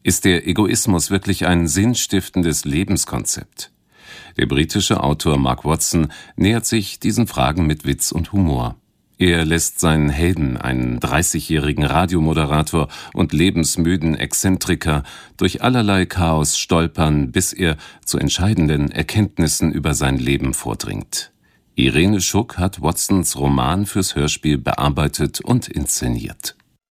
Ist der Egoismus wirklich ein sinnstiftendes Lebenskonzept? Der britische Autor Mark Watson nähert sich diesen Fragen mit Witz und Humor. Er lässt seinen Helden, einen 30-jährigen Radiomoderator und lebensmüden Exzentriker, durch allerlei Chaos stolpern, bis er zu entscheidenden Erkenntnissen über sein Leben vordringt. Irene Schuck hat Watsons Roman fürs Hörspiel bearbeitet und inszeniert.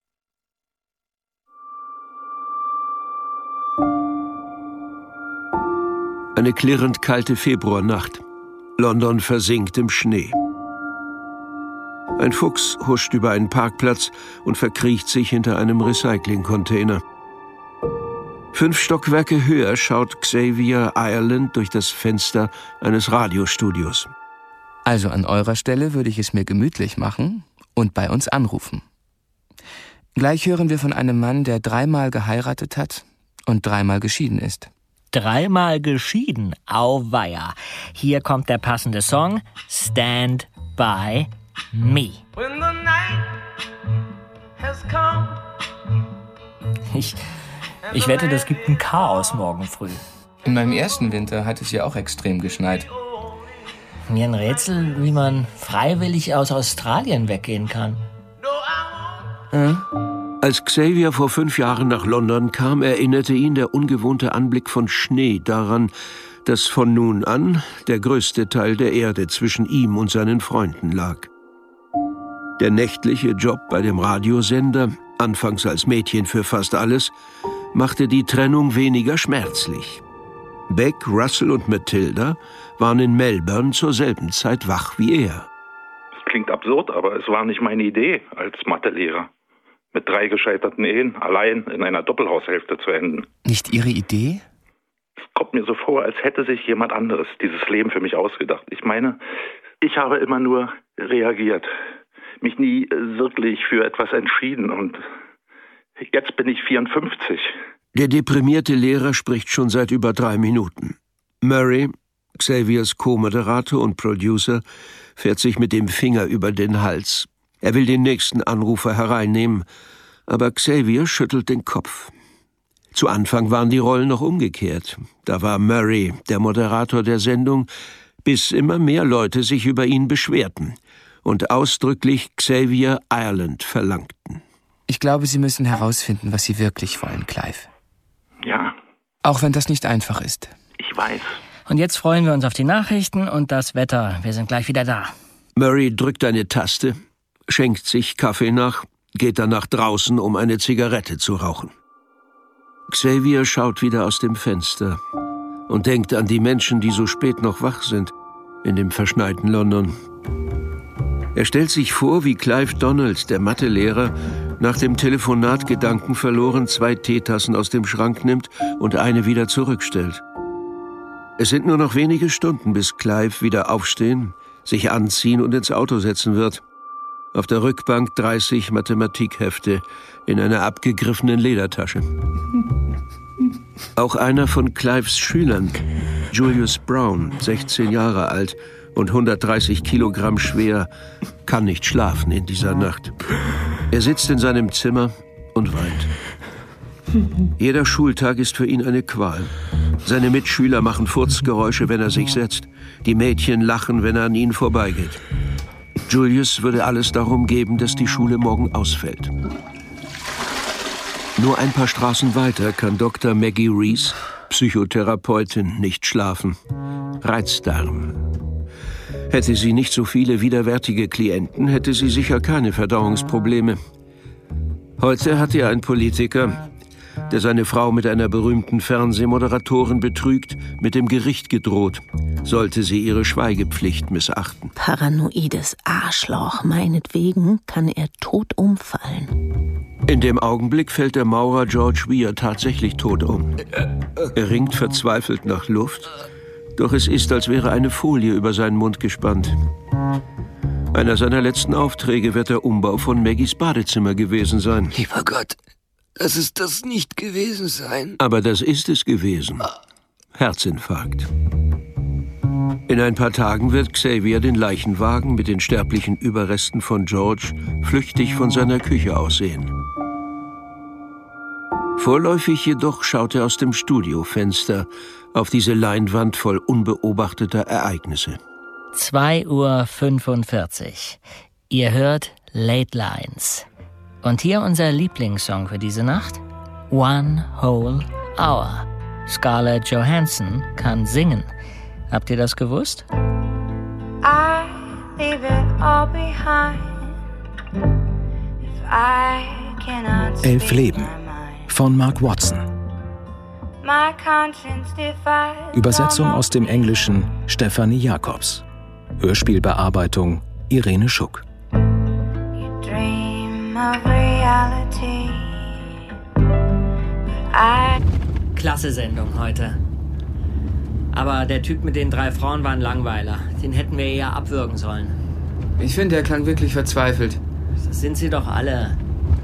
Eine klirrend kalte Februarnacht. London versinkt im Schnee. Ein Fuchs huscht über einen Parkplatz und verkriecht sich hinter einem Recyclingcontainer. 5 Stockwerke höher schaut Xavier Ireland durch das Fenster eines Radiostudios. Also an eurer Stelle würde ich es mir gemütlich machen und bei uns anrufen. Gleich hören wir von einem Mann, der 3-mal geheiratet hat und 3-mal geschieden ist. 3-mal geschieden? Auweia. Hier kommt der passende Song, Stand By Me. When the night has come. Ich wette, das gibt ein Chaos morgen früh. In meinem ersten Winter hat es ja auch extrem geschneit. Mir ein Rätsel, wie man freiwillig aus Australien weggehen kann. Als Xavier vor 5 Jahren nach London kam, erinnerte ihn der ungewohnte Anblick von Schnee daran, dass von nun an der größte Teil der Erde zwischen ihm und seinen Freunden lag. Der nächtliche Job bei dem Radiosender, anfangs als Mädchen für fast alles, machte die Trennung weniger schmerzlich. Beck, Russell und Matilda waren in Melbourne zur selben Zeit wach wie er. Das klingt absurd, aber es war nicht meine Idee als Mathelehrer, mit 3 gescheiterten Ehen allein in einer Doppelhaushälfte zu enden. Nicht Ihre Idee? Es kommt mir so vor, als hätte sich jemand anderes dieses Leben für mich ausgedacht. Ich meine, ich habe immer nur reagiert, mich nie wirklich für etwas entschieden und jetzt bin ich 54. Der deprimierte Lehrer spricht schon seit über 3 Minuten. Murray, Xaviers Co-Moderator und Producer, fährt sich mit dem Finger über den Hals. Er will den nächsten Anrufer hereinnehmen, aber Xavier schüttelt den Kopf. Zu Anfang waren die Rollen noch umgekehrt. Da war Murray der Moderator der Sendung, bis immer mehr Leute sich über ihn beschwerten und ausdrücklich Xavier Ireland verlangten. Ich glaube, Sie müssen herausfinden, was Sie wirklich wollen, Clive. Ja. Auch wenn das nicht einfach ist. Ich weiß. Und jetzt freuen wir uns auf die Nachrichten und das Wetter. Wir sind gleich wieder da. Murray drückt eine Taste, schenkt sich Kaffee nach, geht dann nach draußen, um eine Zigarette zu rauchen. Xavier schaut wieder aus dem Fenster und denkt an die Menschen, die so spät noch wach sind, in dem verschneiten London. Er stellt sich vor, wie Clive Donald, der Mathelehrer, nach dem Telefonat gedankenverloren 2 Teetassen aus dem Schrank nimmt und eine wieder zurückstellt. Es sind nur noch wenige Stunden, bis Clive wieder aufstehen, sich anziehen und ins Auto setzen wird. Auf der Rückbank 30 Mathematikhefte in einer abgegriffenen Ledertasche. Auch einer von Clives Schülern, Julius Brown, 16 Jahre alt und 130 Kilogramm schwer, kann nicht schlafen in dieser Nacht. Er sitzt in seinem Zimmer und weint. Jeder Schultag ist für ihn eine Qual. Seine Mitschüler machen Furzgeräusche, wenn er sich setzt. Die Mädchen lachen, wenn er an ihnen vorbeigeht. Julius würde alles darum geben, dass die Schule morgen ausfällt. Nur ein paar Straßen weiter kann Dr. Maggie Rees, Psychotherapeutin, nicht schlafen. Reizdarm. Hätte sie nicht so viele widerwärtige Klienten, hätte sie sicher keine Verdauungsprobleme. Heute hat ihr ein Politiker, der seine Frau mit einer berühmten Fernsehmoderatorin betrügt, mit dem Gericht gedroht, sollte sie ihre Schweigepflicht missachten. Paranoides Arschloch, meinetwegen kann er tot umfallen. In dem Augenblick fällt der Maurer George Weir tatsächlich tot um. Er ringt verzweifelt nach Luft, doch es ist, als wäre eine Folie über seinen Mund gespannt. Einer seiner letzten Aufträge wird der Umbau von Maggies Badezimmer gewesen sein. Lieber Gott, lass es das nicht gewesen sein. Aber das ist es gewesen. Herzinfarkt. In ein paar Tagen wird Xavier den Leichenwagen mit den sterblichen Überresten von George flüchtig von seiner Küche aus sehen. Vorläufig jedoch schaut er aus dem Studiofenster auf diese Leinwand voll unbeobachteter Ereignisse. 2:45 Uhr. Ihr hört Late Lines. Und hier unser Lieblingssong für diese Nacht: One Whole Hour. Scarlett Johansson kann singen. Habt ihr das gewusst? I leave it all behind. If I cannot speak 11 Leben my mind. von Mark Watson. My conscience defies Übersetzung aus dem Englischen Stefanie Jacobs. Hörspielbearbeitung Irene Schuck. You dream of reality. But Klasse Sendung heute. Aber der Typ mit den 3 Frauen war ein Langweiler. Den hätten wir eher abwürgen sollen. Ich finde, er klang wirklich verzweifelt. Das sind sie doch alle.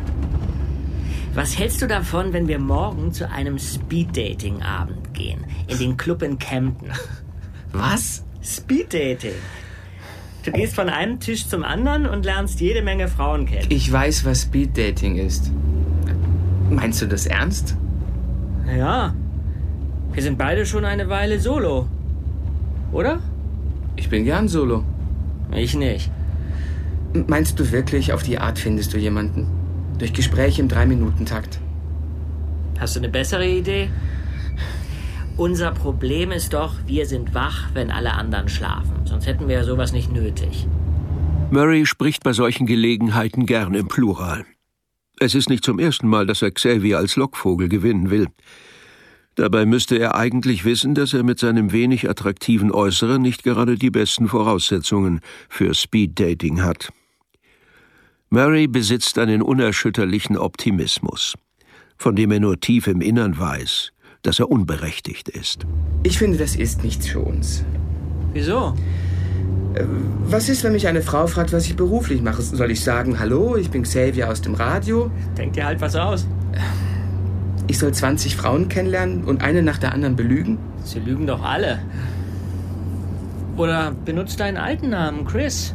Was hältst du davon, wenn wir morgen zu einem Speed-Dating-Abend gehen? In den Club in Kempten. Was? Speed-Dating. Du gehst von einem Tisch zum anderen und lernst jede Menge Frauen kennen. Ich weiß, was Speed-Dating ist. Meinst du das ernst? Ja. Wir sind beide schon eine Weile solo. Oder? Ich bin gern solo. Ich nicht. Meinst du wirklich, auf die Art findest du jemanden? Durch Gespräche im 3-Minuten-Takt? Hast du eine bessere Idee? Unser Problem ist doch, wir sind wach, wenn alle anderen schlafen. Sonst hätten wir ja sowas nicht nötig. Murray spricht bei solchen Gelegenheiten gern im Plural. Es ist nicht zum ersten Mal, dass er Xavier als Lockvogel gewinnen will. Dabei müsste er eigentlich wissen, dass er mit seinem wenig attraktiven Äußeren nicht gerade die besten Voraussetzungen für Speed-Dating hat. Murray besitzt einen unerschütterlichen Optimismus, von dem er nur tief im Innern weiß, dass er unberechtigt ist. Ich finde, das ist nichts für uns. Wieso? Was ist, wenn mich eine Frau fragt, was ich beruflich mache? Soll ich sagen, hallo, ich bin Xavier aus dem Radio? Denk dir halt was aus. Ich soll 20 Frauen kennenlernen und eine nach der anderen belügen? Sie lügen doch alle. Oder benutzt deinen alten Namen, Chris.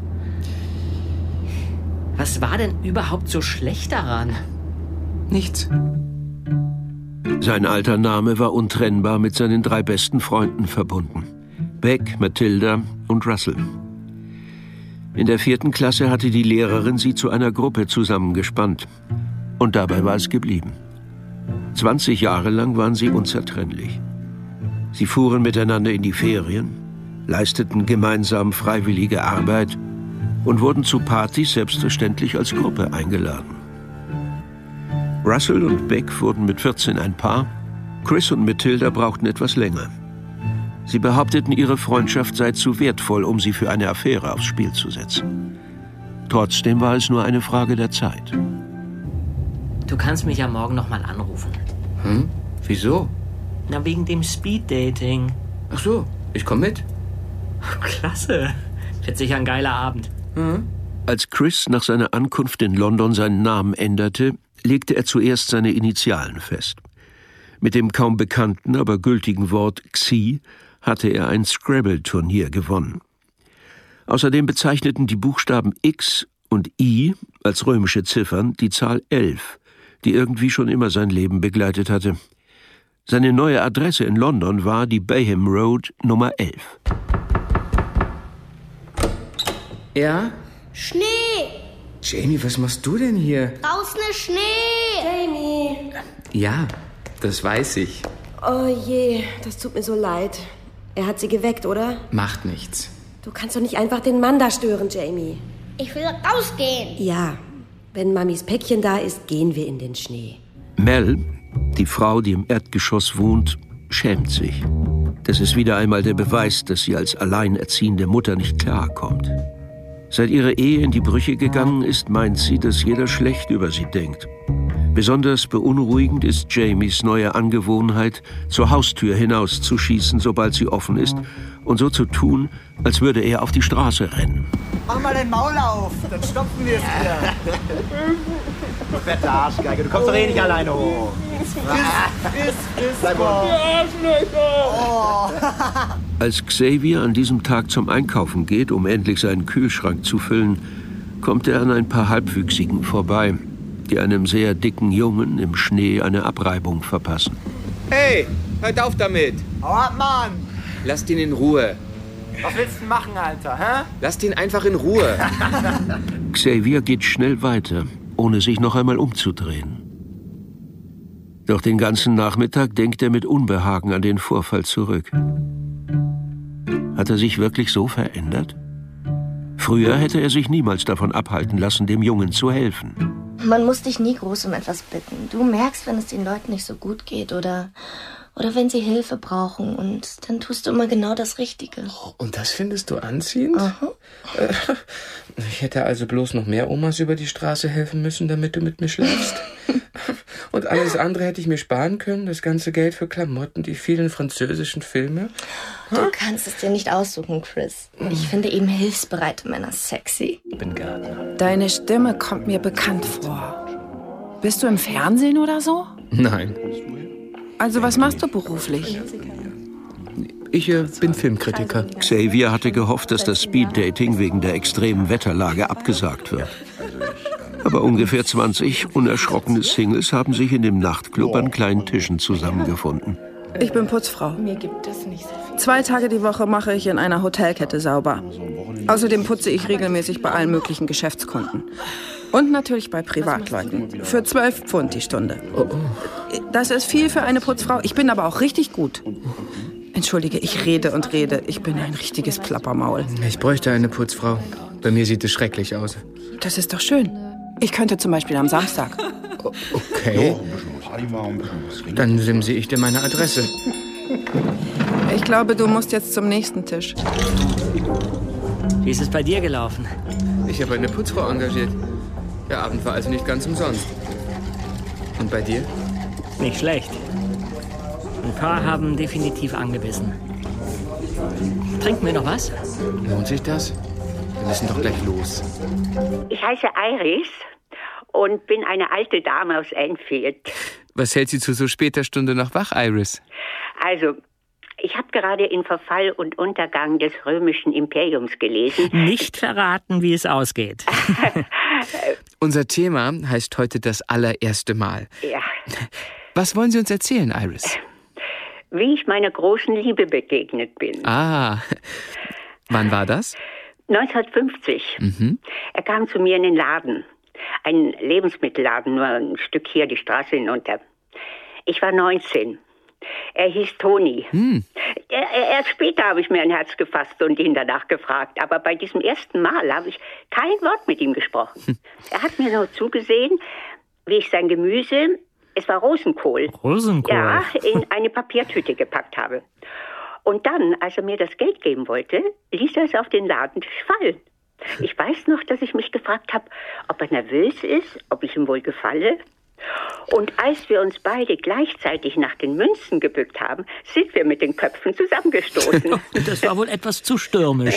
Was war denn überhaupt so schlecht daran? Nichts. Sein alter Name war untrennbar mit seinen 3 besten Freunden verbunden: Beck, Matilda und Russell. In der 4. Klasse hatte die Lehrerin sie zu einer Gruppe zusammengespannt. Und dabei war es geblieben. 20 Jahre lang waren sie unzertrennlich. Sie fuhren miteinander in die Ferien, leisteten gemeinsam freiwillige Arbeit und wurden zu Partys selbstverständlich als Gruppe eingeladen. Russell und Beck wurden mit 14 ein Paar, Chris und Matilda brauchten etwas länger. Sie behaupteten, ihre Freundschaft sei zu wertvoll, um sie für eine Affäre aufs Spiel zu setzen. Trotzdem war es nur eine Frage der Zeit. Du kannst mich ja morgen noch mal anrufen. Wieso? Na, wegen dem Speed-Dating. Ach so, ich komme mit. Klasse. Wird sicher ein geiler Abend. Als Chris nach seiner Ankunft in London seinen Namen änderte, legte er zuerst seine Initialen fest. Mit dem kaum bekannten, aber gültigen Wort Xi hatte er ein Scrabble-Turnier gewonnen. Außerdem bezeichneten die Buchstaben X und I als römische Ziffern die Zahl 11, die irgendwie schon immer sein Leben begleitet hatte. Seine neue Adresse in London war die Bayham Road Nummer 11. Ja? Schnee! Jamie, was machst du denn hier? Draußen ist Schnee! Jamie! Ja, das weiß ich. Oh je, das tut mir so leid. Er hat sie geweckt, oder? Macht nichts. Du kannst doch nicht einfach den Mann da stören, Jamie. Ich will rausgehen. Ja, wenn Mamis Päckchen da ist, gehen wir in den Schnee. Mel, die Frau, die im Erdgeschoss wohnt, schämt sich. Das ist wieder einmal der Beweis, dass sie als alleinerziehende Mutter nicht klarkommt. Seit ihre Ehe in die Brüche gegangen ist, meint sie, dass jeder schlecht über sie denkt. Besonders beunruhigend ist Jamies neue Angewohnheit, zur Haustür hinauszuschießen, sobald sie offen ist, und so zu tun, als würde er auf die Straße rennen. Mach mal dein Maul auf, dann stopfen wir es wieder. Du fette Arschgeige, du kommst doch eh nicht alleine hoch. Friss, bleib Als Xavier an diesem Tag zum Einkaufen geht, um endlich seinen Kühlschrank zu füllen, kommt er an ein paar Halbwüchsigen vorbei, die einem sehr dicken Jungen im Schnee eine Abreibung verpassen. Hey, hört auf damit! Hau ab, Mann! Lasst ihn in Ruhe. Was willst du machen, Alter, hä? Lasst ihn einfach in Ruhe. Xavier geht schnell weiter, ohne sich noch einmal umzudrehen. Doch den ganzen Nachmittag denkt er mit Unbehagen an den Vorfall zurück. Hat er sich wirklich so verändert? Früher hätte er sich niemals davon abhalten lassen, dem Jungen zu helfen. Man muss dich nie groß um etwas bitten. Du merkst, wenn es den Leuten nicht so gut geht oder wenn sie Hilfe brauchen. Und dann tust du immer genau das Richtige. Und das findest du anziehend? Aha. Ich hätte also bloß noch mehr Omas über die Straße helfen müssen, damit du mit mir schläfst. Und alles andere hätte ich mir sparen können. Das ganze Geld für Klamotten, die vielen französischen Filme. Du kannst es dir nicht aussuchen, Chris. Ich finde eben hilfsbereite Männer sexy. Ich bin Gärtner. Deine Stimme kommt mir bekannt vor. Bist du im Fernsehen oder so? Nein. Also was machst du beruflich? Ich bin Filmkritiker. Xavier hatte gehofft, dass das Speeddating wegen der extremen Wetterlage abgesagt wird. Aber ungefähr 20 unerschrockene Singles haben sich in dem Nachtclub an kleinen Tischen zusammengefunden. Ich bin Putzfrau. Mir gibt es nicht so viel. 2 Tage die Woche mache ich in einer Hotelkette sauber. Außerdem putze ich regelmäßig bei allen möglichen Geschäftskunden. Und natürlich bei Privatleuten. Für 12 Pfund die Stunde. Das ist viel für eine Putzfrau. Ich bin aber auch richtig gut. Entschuldige, ich rede und rede. Ich bin ein richtiges Plappermaul. Ich bräuchte eine Putzfrau. Bei mir sieht es schrecklich aus. Das ist doch schön. Ich könnte zum Beispiel am Samstag. Okay. Dann simse ich dir meine Adresse. Ich glaube, du musst jetzt zum nächsten Tisch. Wie ist es bei dir gelaufen? Ich habe eine Putzfrau engagiert. Der Abend war also nicht ganz umsonst. Und bei dir? Nicht schlecht. Ein paar haben definitiv angebissen. Trinken wir noch was? Lohnt sich das? Wir müssen doch gleich los. Ich heiße Iris und bin eine alte Dame aus Enfield. Was hält Sie zu so später Stunde noch wach, Iris? Also, ich habe gerade in Verfall und Untergang des römischen Imperiums gelesen. Nicht verraten, wie es ausgeht. Unser Thema heißt heute das allererste Mal. Ja. Was wollen Sie uns erzählen, Iris? Wie ich meiner großen Liebe begegnet bin. Ah, wann war das? 1950. Er kam zu mir in den Laden. Ein Lebensmittelladen, nur ein Stück hier die Straße hinunter. Ich war 19. Er hieß Toni. Erst später habe ich mir ein Herz gefasst und ihn danach gefragt. Aber bei diesem ersten Mal habe ich kein Wort mit ihm gesprochen. Er hat mir nur zugesehen, wie ich sein Gemüse, es war Rosenkohl, ja, in eine Papiertüte gepackt habe. Und dann, als er mir das Geld geben wollte, ließ er es auf den Ladentisch fallen. Ich weiß noch, dass ich mich gefragt habe, ob er nervös ist, ob ich ihm wohl gefalle. Und als wir uns beide gleichzeitig nach den Münzen gebückt haben, sind wir mit den Köpfen zusammengestoßen. Das war wohl etwas zu stürmisch.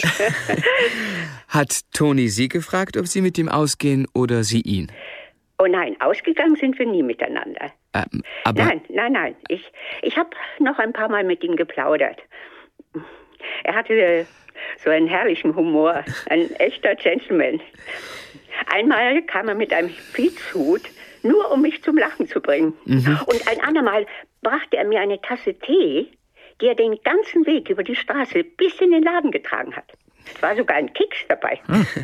Hat Toni Sie gefragt, ob Sie mit ihm ausgehen oder Sie ihn? Oh nein, ausgegangen sind wir nie miteinander. Aber Nein. Ich habe noch ein paar Mal mit ihm geplaudert. Er hatte so einen herrlichen Humor, ein echter Gentleman. Einmal kam er mit einem Filzhut, nur um mich zum Lachen zu bringen. Und ein andermal brachte er mir eine Tasse Tee, die er den ganzen Weg über die Straße bis in den Laden getragen hat. Es war sogar ein Keks dabei.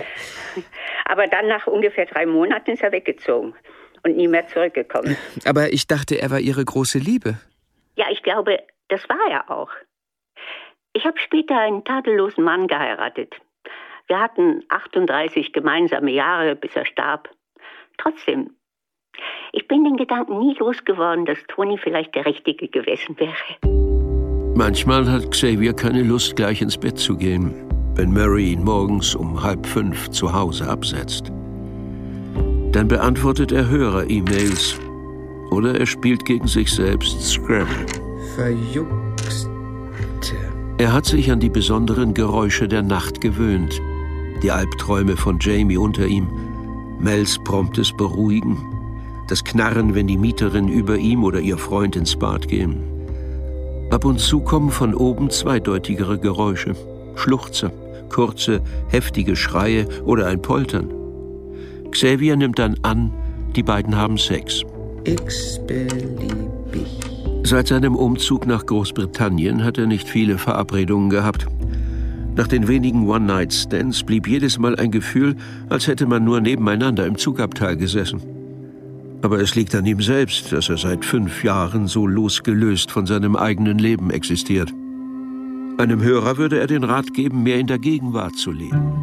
Aber dann nach ungefähr 3 Monaten ist er weggezogen und nie mehr zurückgekommen. Aber ich dachte, er war Ihre große Liebe. Ja, ich glaube, das war er auch. Ich habe später einen tadellosen Mann geheiratet. Wir hatten 38 gemeinsame Jahre, bis er starb. Trotzdem, ich bin den Gedanken nie losgeworden, dass Toni vielleicht der Richtige gewesen wäre. Manchmal hat Xavier keine Lust, gleich ins Bett zu gehen, wenn Mary ihn morgens um 4:30 zu Hause absetzt. Dann beantwortet er Hörer-E-Mails oder er spielt gegen sich selbst Scrabble. Verjuckste. Er hat sich an die besonderen Geräusche der Nacht gewöhnt. Die Albträume von Jamie unter ihm, Mels promptes Beruhigen, das Knarren, wenn die Mieterin über ihm oder ihr Freund ins Bad gehen. Ab und zu kommen von oben zweideutigere Geräusche, Schluchzer, kurze, heftige Schreie oder ein Poltern. Xavier nimmt dann an, Die beiden haben Sex. X-beliebig. Seit seinem Umzug nach Großbritannien hat er nicht viele Verabredungen gehabt. Nach den wenigen One-Night-Stands blieb jedes Mal ein Gefühl, als hätte man nur nebeneinander im Zugabteil gesessen. Aber es liegt an ihm selbst, dass er seit 5 Jahren so losgelöst von seinem eigenen Leben existiert. Einem Hörer würde er den Rat geben, mehr in der Gegenwart zu leben.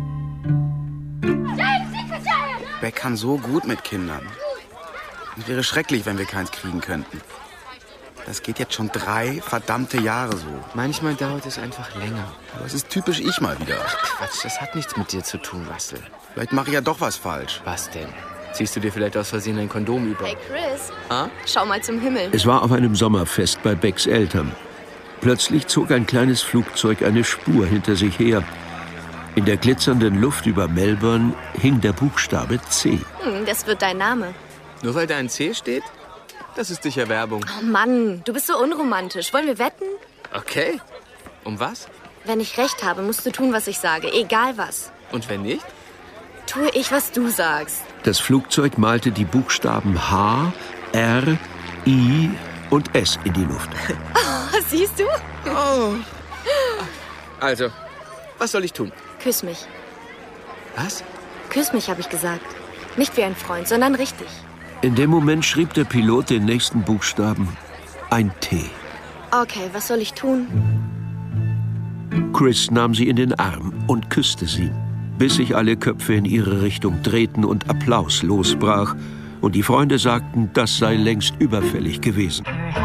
Beck kann so gut mit Kindern. Es wäre schrecklich, wenn wir keins kriegen könnten. Das geht jetzt schon 3 verdammte Jahre so. Manchmal dauert es einfach länger. Aber es ist typisch ich mal wieder. Ach Quatsch, das hat nichts mit dir zu tun, Russell. Vielleicht mache ich ja doch was falsch. Was denn? Ziehst du dir vielleicht aus Versehen ein Kondom über? Hey Chris, schau mal zum Himmel. Es war auf einem Sommerfest bei Becks Eltern. Plötzlich zog ein kleines Flugzeug eine Spur hinter sich her. In der glitzernden Luft über Melbourne hing der Buchstabe C. Das wird dein Name. Nur weil da ein C steht? Das ist sicher Werbung. Oh Mann, du bist so unromantisch. Wollen wir wetten? Okay. Um was? Wenn ich recht habe, musst du tun, was ich sage. Egal was. Und wenn nicht? Tue ich, was du sagst. Das Flugzeug malte die Buchstaben H, R, I und S in die Luft. Oh, siehst du? Oh. Also, was soll ich tun? Küss mich. Was? Küss mich, habe ich gesagt. Nicht wie ein Freund, sondern richtig. In dem Moment schrieb der Pilot den nächsten Buchstaben. Ein T. Okay, was soll ich tun? Chris nahm sie in den Arm und küsste sie, bis sich alle Köpfe in ihre Richtung drehten und Applaus losbrach. Und die Freunde sagten, das sei längst überfällig gewesen.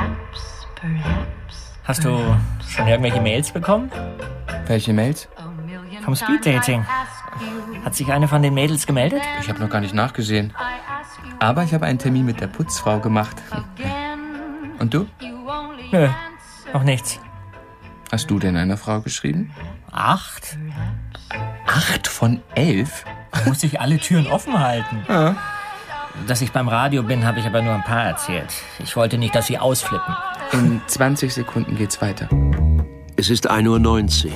Hast du schon irgendwelche Mails bekommen? Welche Mails? Vom Speeddating. Hat sich eine von den Mädels gemeldet? Ich habe noch gar nicht nachgesehen. Aber ich habe einen Termin mit der Putzfrau gemacht. Und du? Nö, noch nichts. Hast du denn einer Frau geschrieben? 8? 8 von 11? Da muss ich alle Türen offen halten. Ja. Dass ich beim Radio bin, habe ich aber nur ein paar erzählt. Ich wollte nicht, dass sie ausflippen. In 20 Sekunden geht's weiter. Es ist 1:19 Uhr.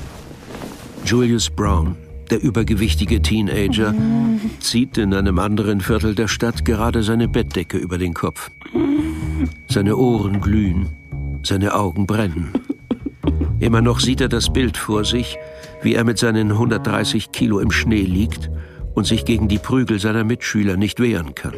Julius Brown, der übergewichtige Teenager, zieht in einem anderen Viertel der Stadt gerade seine Bettdecke über den Kopf. Seine Ohren glühen, seine Augen brennen. Immer noch sieht er das Bild vor sich, wie er mit seinen 130 Kilo im Schnee liegt und sich gegen die Prügel seiner Mitschüler nicht wehren kann.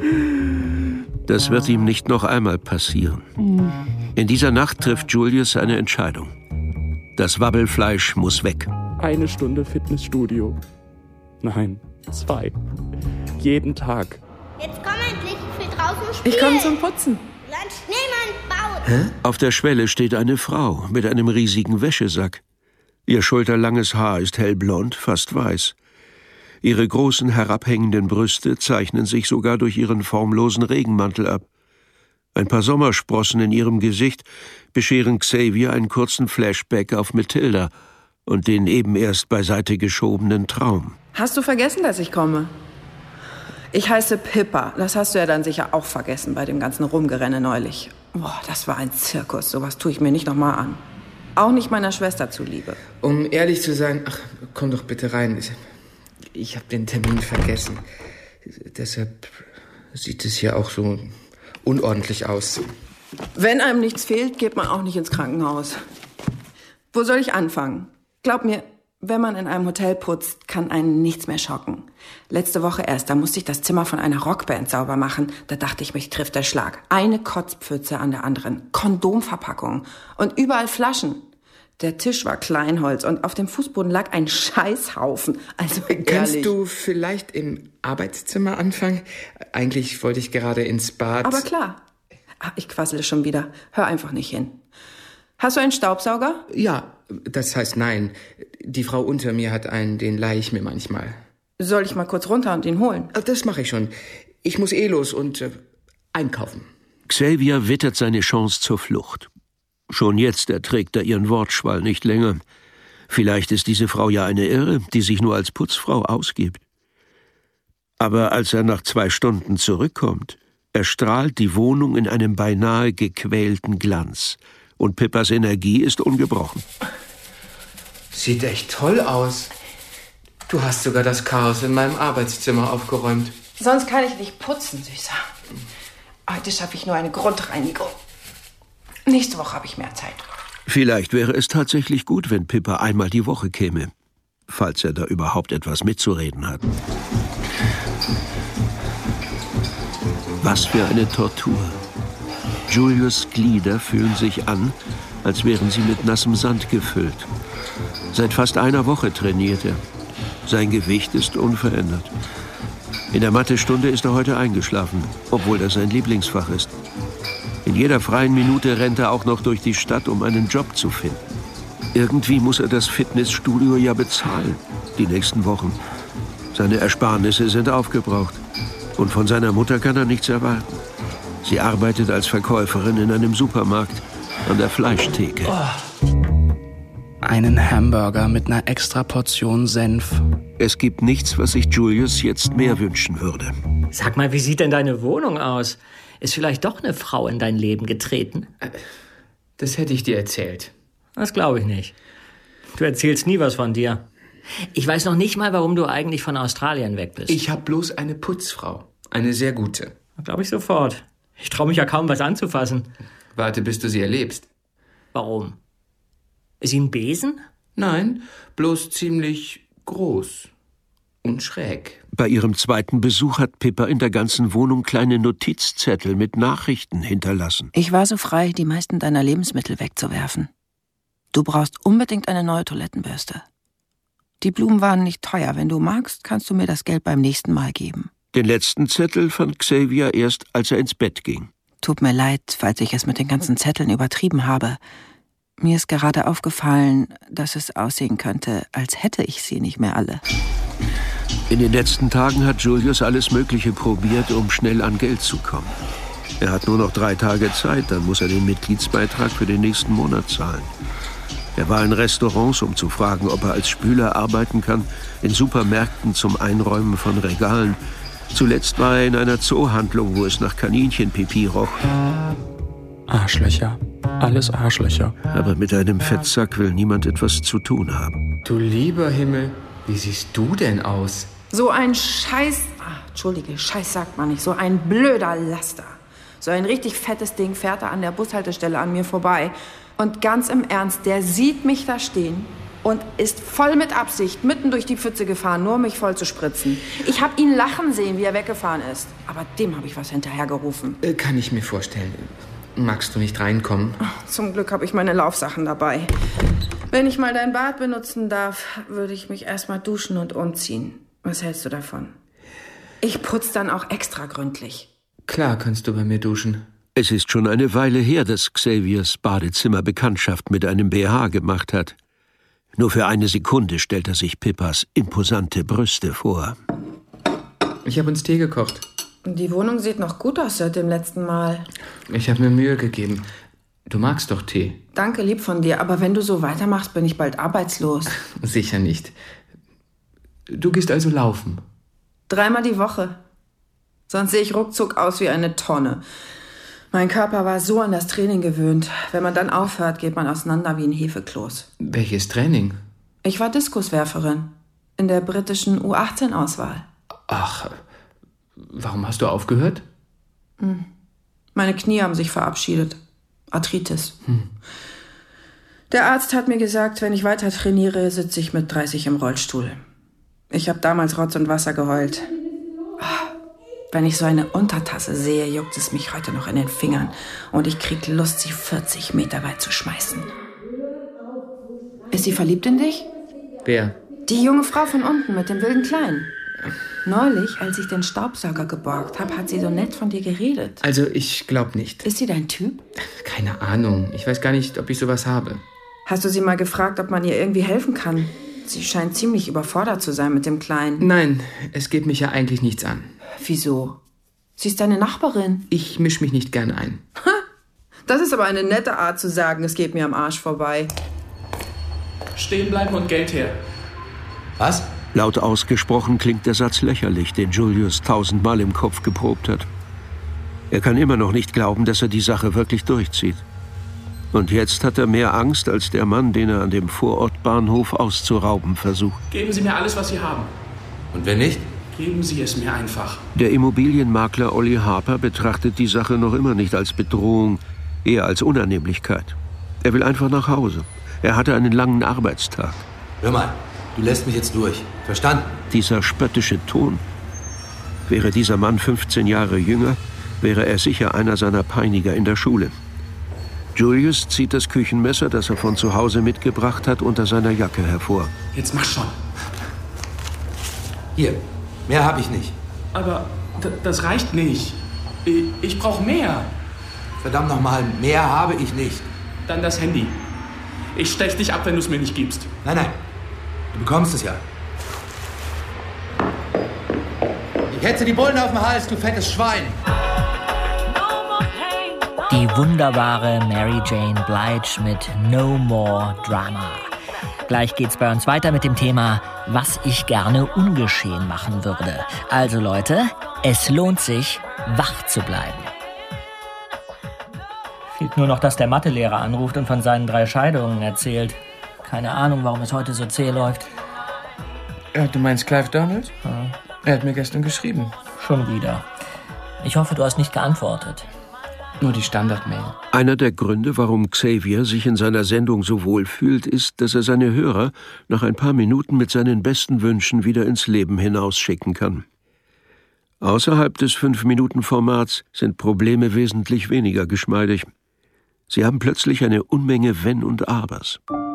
Das wird ihm nicht noch einmal passieren. In dieser Nacht trifft Julius eine Entscheidung. Das Wabbelfleisch muss weg. 1 Stunde Fitnessstudio. Nein, 2. Jeden Tag. Jetzt komm endlich, ich will draußen spielen. Ich komme zum Putzen. Land Schneemann baut. Auf der Schwelle steht eine Frau mit einem riesigen Wäschesack. Ihr schulterlanges Haar ist hellblond, fast weiß. Ihre großen herabhängenden Brüste zeichnen sich sogar durch ihren formlosen Regenmantel ab. Ein paar Sommersprossen in ihrem Gesicht bescheren Xavier einen kurzen Flashback auf Mathilda und den eben erst beiseite geschobenen Traum. Hast du vergessen, dass ich komme? Ich heiße Pippa. Das hast du ja dann sicher auch vergessen bei dem ganzen Rumgerenne neulich. Boah, das war ein Zirkus. Sowas tue ich mir nicht nochmal an. Auch nicht meiner Schwester zuliebe. Um ehrlich zu sein, ach, komm doch bitte rein. Ich habe den Termin vergessen. Deshalb sieht es hier auch so unordentlich aus. Wenn einem nichts fehlt, geht man auch nicht ins Krankenhaus. Wo soll ich anfangen? Glaub mir, wenn man in einem Hotel putzt, kann einen nichts mehr schocken. Letzte Woche erst, da musste ich das Zimmer von einer Rockband sauber machen. Da dachte ich, mich trifft der Schlag. Eine Kotzpfütze an der anderen, Kondomverpackungen und überall Flaschen. Der Tisch war Kleinholz und auf dem Fußboden lag ein Scheißhaufen. Also ehrlich. Kannst du vielleicht im Arbeitszimmer anfangen? Eigentlich wollte ich gerade ins Bad. Aber klar. Ach, ich quassele schon wieder. Hör einfach nicht hin. Hast du einen Staubsauger? Ja, das heißt nein. Die Frau unter mir hat einen, den leihe ich mir manchmal. Soll ich mal kurz runter und ihn holen? Das mache ich schon. Ich muss los und einkaufen. Xavier wittert seine Chance zur Flucht. Schon jetzt erträgt er ihren Wortschwall nicht länger. Vielleicht ist diese Frau ja eine Irre, die sich nur als Putzfrau ausgibt. Aber als er nach 2 Stunden zurückkommt, erstrahlt die Wohnung in einem beinahe gequälten Glanz. Und Pippas Energie ist ungebrochen. Sieht echt toll aus. Du hast sogar das Chaos in meinem Arbeitszimmer aufgeräumt. Sonst kann ich nicht putzen, Süßer. Heute schaffe ich nur eine Grundreinigung. Nächste Woche habe ich mehr Zeit. Vielleicht wäre es tatsächlich gut, wenn Pippa einmal die Woche käme, falls er da überhaupt etwas mitzureden hat. Was für eine Tortur. Julius' Glieder fühlen sich an, als wären sie mit nassem Sand gefüllt. Seit fast einer Woche trainiert er. Sein Gewicht ist unverändert. In der Mathestunde ist er heute eingeschlafen, obwohl das sein Lieblingsfach ist. In jeder freien Minute rennt er auch noch durch die Stadt, um einen Job zu finden. Irgendwie muss er das Fitnessstudio ja bezahlen, die nächsten Wochen. Seine Ersparnisse sind aufgebraucht. Und von seiner Mutter kann er nichts erwarten. Sie arbeitet als Verkäuferin in einem Supermarkt an der Fleischtheke. Einen Hamburger mit einer extra Portion Senf. Es gibt nichts, was sich Julius jetzt mehr wünschen würde. Sag mal, wie sieht denn deine Wohnung aus? Ist vielleicht doch eine Frau in dein Leben getreten? Das hätte ich dir erzählt. Das glaube ich nicht. Du erzählst nie was von dir. Ich weiß noch nicht mal, warum du eigentlich von Australien weg bist. Ich habe bloß eine Putzfrau. Eine sehr gute. Glaube ich sofort. Ich traue mich ja kaum, was anzufassen. Warte, bis du sie erlebst. Warum? Ist sie ein Besen? Nein, bloß ziemlich groß und schräg. Bei ihrem zweiten Besuch hat Pippa in der ganzen Wohnung kleine Notizzettel mit Nachrichten hinterlassen. Ich war so frei, die meisten deiner Lebensmittel wegzuwerfen. Du brauchst unbedingt eine neue Toilettenbürste. Die Blumen waren nicht teuer. Wenn du magst, kannst du mir das Geld beim nächsten Mal geben. Den letzten Zettel fand Xavier erst, als er ins Bett ging. Tut mir leid, falls ich es mit den ganzen Zetteln übertrieben habe. Mir ist gerade aufgefallen, dass es aussehen könnte, als hätte ich sie nicht mehr alle. In den letzten Tagen hat Julius alles Mögliche probiert, um schnell an Geld zu kommen. Er hat nur noch 3 Tage Zeit, dann muss er den Mitgliedsbeitrag für den nächsten Monat zahlen. Er war in Restaurants, um zu fragen, ob er als Spüler arbeiten kann, in Supermärkten zum Einräumen von Regalen. Zuletzt war er in einer Zoohandlung, wo es nach Kaninchenpipi roch. Arschlöcher. Alles Arschlöcher. Aber mit einem Fettsack will niemand etwas zu tun haben. Du lieber Himmel, wie siehst du denn aus? So ein Scheiß... Entschuldige, Scheiß sagt man nicht. So ein blöder Laster. So ein richtig fettes Ding fährt da an der Bushaltestelle an mir vorbei. Und ganz im Ernst, der sieht mich da stehen und ist voll mit Absicht mitten durch die Pfütze gefahren, nur um mich voll zu spritzen. Ich habe ihn lachen sehen, wie er weggefahren ist. Aber dem habe ich was hinterhergerufen. Kann ich mir vorstellen. Magst du nicht reinkommen? Zum Glück habe ich meine Laufsachen dabei. Wenn ich mal dein Bad benutzen darf, würde ich mich erst mal duschen und umziehen. Was hältst du davon? Ich putze dann auch extra gründlich. Klar kannst du bei mir duschen. Es ist schon eine Weile her, dass Xaviers Badezimmer Bekanntschaft mit einem BH gemacht hat. Nur für eine Sekunde stellt er sich Pippas imposante Brüste vor. Ich habe uns Tee gekocht. Die Wohnung sieht noch gut aus seit dem letzten Mal. Ich habe mir Mühe gegeben. Du magst doch Tee. Danke, lieb von dir. Aber wenn du so weitermachst, bin ich bald arbeitslos. Sicher nicht. Du gehst also laufen? 3-mal die Woche. Sonst sehe ich ruckzuck aus wie eine Tonne. Mein Körper war so an das Training gewöhnt. Wenn man dann aufhört, geht man auseinander wie ein Hefekloß. Welches Training? Ich war Diskuswerferin. In der britischen U18-Auswahl. Ach, warum hast du aufgehört? Meine Knie haben sich verabschiedet. Arthritis. Der Arzt hat mir gesagt, wenn ich weiter trainiere, sitze ich mit 30 im Rollstuhl. Ich habe damals Rotz und Wasser geheult. Wenn ich so eine Untertasse sehe, juckt es mich heute noch in den Fingern. Und ich krieg Lust, sie 40 Meter weit zu schmeißen. Ist sie verliebt in dich? Wer? Die junge Frau von unten mit dem wilden Kleinen. Neulich, als ich den Staubsauger geborgt habe, hat sie so nett von dir geredet. Also, ich glaube nicht. Ist sie dein Typ? Keine Ahnung. Ich weiß gar nicht, ob ich sowas habe. Hast du sie mal gefragt, ob man ihr irgendwie helfen kann? Sie scheint ziemlich überfordert zu sein mit dem Kleinen. Nein, es geht mich ja eigentlich nichts an. Wieso? Sie ist deine Nachbarin. Ich misch mich nicht gern ein. Das ist aber eine nette Art zu sagen, es geht mir am Arsch vorbei. Stehen bleiben und Geld her. Was? Laut ausgesprochen klingt der Satz lächerlich, den Julius 1000-mal im Kopf geprobt hat. Er kann immer noch nicht glauben, dass er die Sache wirklich durchzieht. Und jetzt hat er mehr Angst als der Mann, den er an dem Vorortbahnhof auszurauben versucht. Geben Sie mir alles, was Sie haben. Und wenn nicht? Geben Sie es mir einfach. Der Immobilienmakler Ollie Harper betrachtet die Sache noch immer nicht als Bedrohung, eher als Unannehmlichkeit. Er will einfach nach Hause. Er hatte einen langen Arbeitstag. Hör mal, du lässt mich jetzt durch. Verstanden? Dieser spöttische Ton. Wäre dieser Mann 15 Jahre jünger, wäre er sicher einer seiner Peiniger in der Schule. Julius zieht das Küchenmesser, das er von zu Hause mitgebracht hat, unter seiner Jacke hervor. Jetzt mach schon. Hier, mehr habe ich nicht. Aber das reicht nicht. Ich brauche mehr. Verdammt nochmal, mehr habe ich nicht. Dann das Handy. Ich stech dich ab, wenn du es mir nicht gibst. Nein, nein. Du bekommst es ja. Ich hetze die Bullen auf den Hals, du fettes Schwein. Die wunderbare Mary Jane Blige mit No More Drama. Gleich geht's bei uns weiter mit dem Thema, was ich gerne ungeschehen machen würde. Also Leute, es lohnt sich, wach zu bleiben. Fehlt nur noch, dass der Mathelehrer anruft und von seinen 3 Scheidungen erzählt. Keine Ahnung, warum es heute so zäh läuft. Du meinst Clive Donald? Ja. Er hat mir gestern geschrieben. Schon wieder. Ich hoffe, du hast nicht geantwortet. Nur die Standardmail. Einer der Gründe, warum Xavier sich in seiner Sendung so wohl fühlt, ist, dass er seine Hörer nach ein paar Minuten mit seinen besten Wünschen wieder ins Leben hinausschicken kann. Außerhalb des 5-Minuten-Formats sind Probleme wesentlich weniger geschmeidig. Sie haben plötzlich eine Unmenge Wenn und Abers.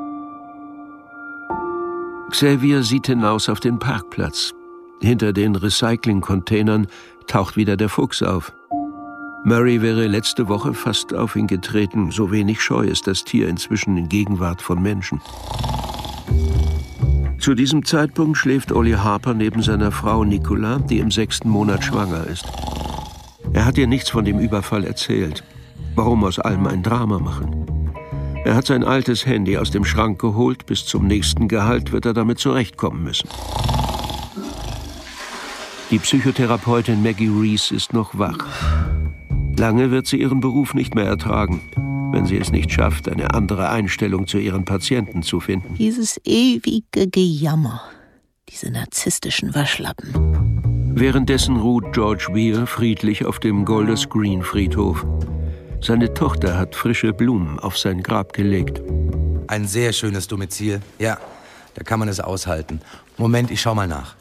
Xavier sieht hinaus auf den Parkplatz. Hinter den Recycling-Containern taucht wieder der Fuchs auf. Murray wäre letzte Woche fast auf ihn getreten, so wenig scheu ist das Tier inzwischen in Gegenwart von Menschen. Zu diesem Zeitpunkt schläft Ollie Harper neben seiner Frau Nicola, die im 6. Monat schwanger ist. Er hat ihr nichts von dem Überfall erzählt. Warum aus allem ein Drama machen? Er hat sein altes Handy aus dem Schrank geholt, bis zum nächsten Gehalt wird er damit zurechtkommen müssen. Die Psychotherapeutin Maggie Reese ist noch wach. Lange wird sie ihren Beruf nicht mehr ertragen, wenn sie es nicht schafft, eine andere Einstellung zu ihren Patienten zu finden. Dieses ewige Gejammer, diese narzisstischen Waschlappen. Währenddessen ruht George Weir friedlich auf dem Golders Green Friedhof. Seine Tochter hat frische Blumen auf sein Grab gelegt. Ein sehr schönes Domizil. Ja, da kann man es aushalten. Moment, ich schau mal nach.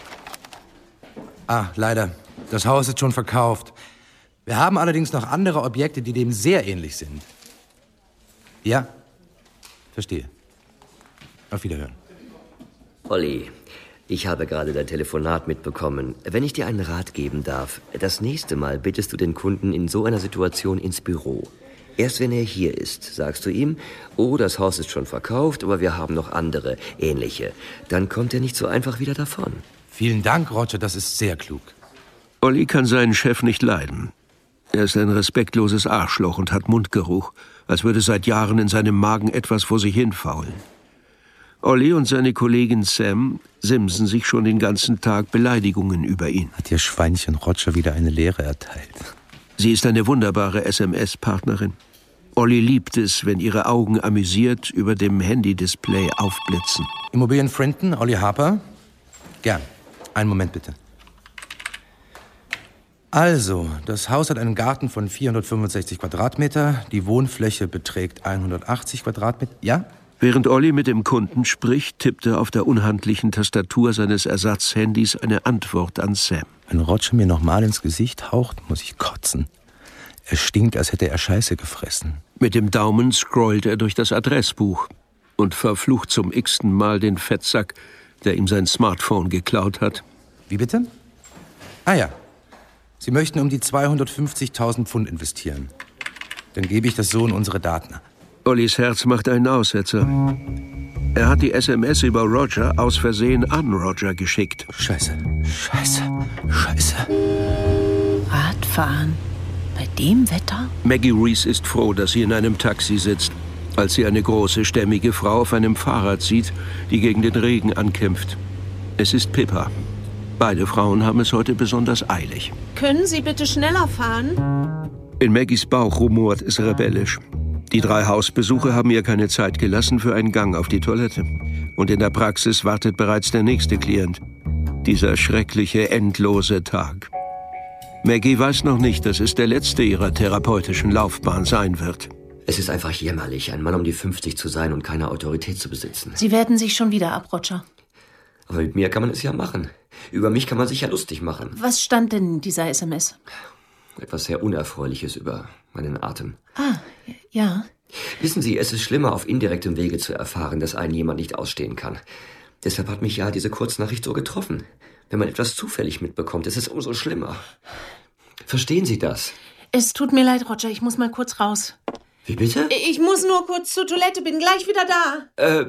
Leider. Das Haus ist schon verkauft. Wir haben allerdings noch andere Objekte, die dem sehr ähnlich sind. Ja, verstehe. Auf Wiederhören. Olli, ich habe gerade dein Telefonat mitbekommen. Wenn ich dir einen Rat geben darf, das nächste Mal bittest du den Kunden in so einer Situation ins Büro. Erst wenn er hier ist, sagst du ihm, oh, das Haus ist schon verkauft, aber wir haben noch andere, ähnliche. Dann kommt er nicht so einfach wieder davon. Vielen Dank, Roger, das ist sehr klug. Olli kann seinen Chef nicht leiden. Er ist ein respektloses Arschloch und hat Mundgeruch, als würde seit Jahren in seinem Magen etwas vor sich hinfaulen. Olli und seine Kollegin Sam simsen sich schon den ganzen Tag Beleidigungen über ihn. Hat ihr Schweinchen Roger wieder eine Lehre erteilt? Sie ist eine wunderbare SMS-Partnerin. Olli liebt es, wenn ihre Augen amüsiert über dem Handy-Display aufblitzen. Immobilien Frinton, Ollie Harper? Gern. Einen Moment bitte. Also, das Haus hat einen Garten von 465 Quadratmeter. Die Wohnfläche beträgt 180 Quadratmeter. Ja? Während Olli mit dem Kunden spricht, tippt er auf der unhandlichen Tastatur seines Ersatzhandys eine Antwort an Sam. Wenn Roger mir nochmal ins Gesicht haucht, muss ich kotzen. Er stinkt, als hätte er Scheiße gefressen. Mit dem Daumen scrollt er durch das Adressbuch und verflucht zum x-ten Mal den Fettsack, der ihm sein Smartphone geklaut hat. Wie bitte? Ja. Sie möchten um die 250.000 Pfund investieren. Dann gebe ich das so in unsere Daten. Ollis Herz macht einen Aussetzer. Er hat die SMS über Roger aus Versehen an Roger geschickt. Scheiße. Radfahren? Bei dem Wetter? Maggie Reese ist froh, dass sie in einem Taxi sitzt, als sie eine große, stämmige Frau auf einem Fahrrad sieht, die gegen den Regen ankämpft. Es ist Pippa. Beide Frauen haben es heute besonders eilig. Können Sie bitte schneller fahren? In Maggies Bauch rumort es rebellisch. Die 3 Hausbesuche haben ihr keine Zeit gelassen für einen Gang auf die Toilette. Und in der Praxis wartet bereits der nächste Klient. Dieser schreckliche, endlose Tag. Maggie weiß noch nicht, dass es der letzte ihrer therapeutischen Laufbahn sein wird. Es ist einfach jämmerlich, ein Mann um die 50 zu sein und keine Autorität zu besitzen. Sie werten sich schon wieder ab, Roger. Aber mit mir kann man es ja machen. Über mich kann man sich ja lustig machen. Was stand denn in dieser SMS? Etwas sehr Unerfreuliches über meinen Atem. Ah, ja. Wissen Sie, es ist schlimmer, auf indirektem Wege zu erfahren, dass einen jemand nicht ausstehen kann. Deshalb hat mich ja diese Kurznachricht so getroffen. Wenn man etwas zufällig mitbekommt, ist es umso schlimmer. Verstehen Sie das? Es tut mir leid, Roger, ich muss mal kurz raus. Wie bitte? Ich muss nur kurz zur Toilette, bin gleich wieder da.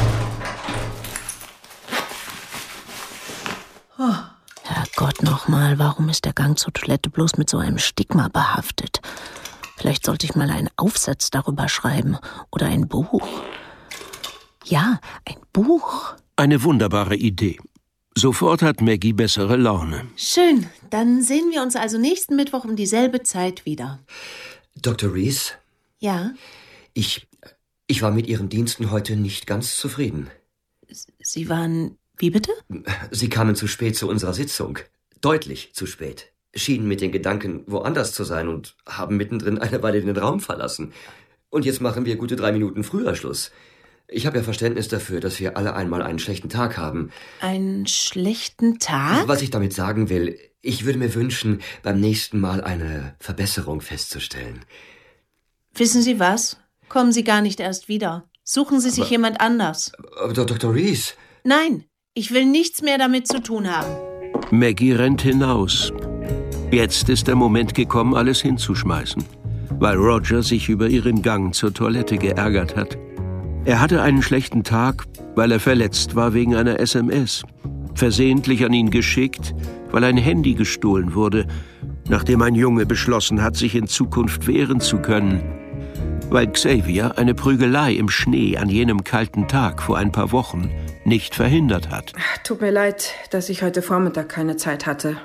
Oh. Herrgott nochmal, warum ist der Gang zur Toilette bloß mit so einem Stigma behaftet? Vielleicht sollte ich mal einen Aufsatz darüber schreiben oder ein Buch. Ja, ein Buch. Eine wunderbare Idee. Sofort hat Maggie bessere Laune. Schön, dann sehen wir uns also nächsten Mittwoch um dieselbe Zeit wieder. Dr. Rees? Ja? Ich war mit Ihren Diensten heute nicht ganz zufrieden. Sie waren... Wie bitte? Sie kamen zu spät zu unserer Sitzung. Deutlich zu spät. Schienen mit den Gedanken, woanders zu sein und haben mittendrin eine Weile den Raum verlassen. Und jetzt machen wir gute 3 Minuten früher Schluss. Ich habe ja Verständnis dafür, dass wir alle einmal einen schlechten Tag haben. Einen schlechten Tag? Was ich damit sagen will, ich würde mir wünschen, beim nächsten Mal eine Verbesserung festzustellen. Wissen Sie was? Kommen Sie gar nicht erst wieder. Suchen Sie sich jemand anders. Aber Dr. Rees? Nein, ich will nichts mehr damit zu tun haben. Maggie rennt hinaus. Jetzt ist der Moment gekommen, alles hinzuschmeißen, weil Roger sich über ihren Gang zur Toilette geärgert hat. Er hatte einen schlechten Tag, weil er verletzt war wegen einer SMS. Versehentlich an ihn geschickt, weil ein Handy gestohlen wurde, nachdem ein Junge beschlossen hat, sich in Zukunft wehren zu können. Weil Xavier eine Prügelei im Schnee an jenem kalten Tag vor ein paar Wochen nicht verhindert hat. Tut mir leid, dass ich heute Vormittag keine Zeit hatte.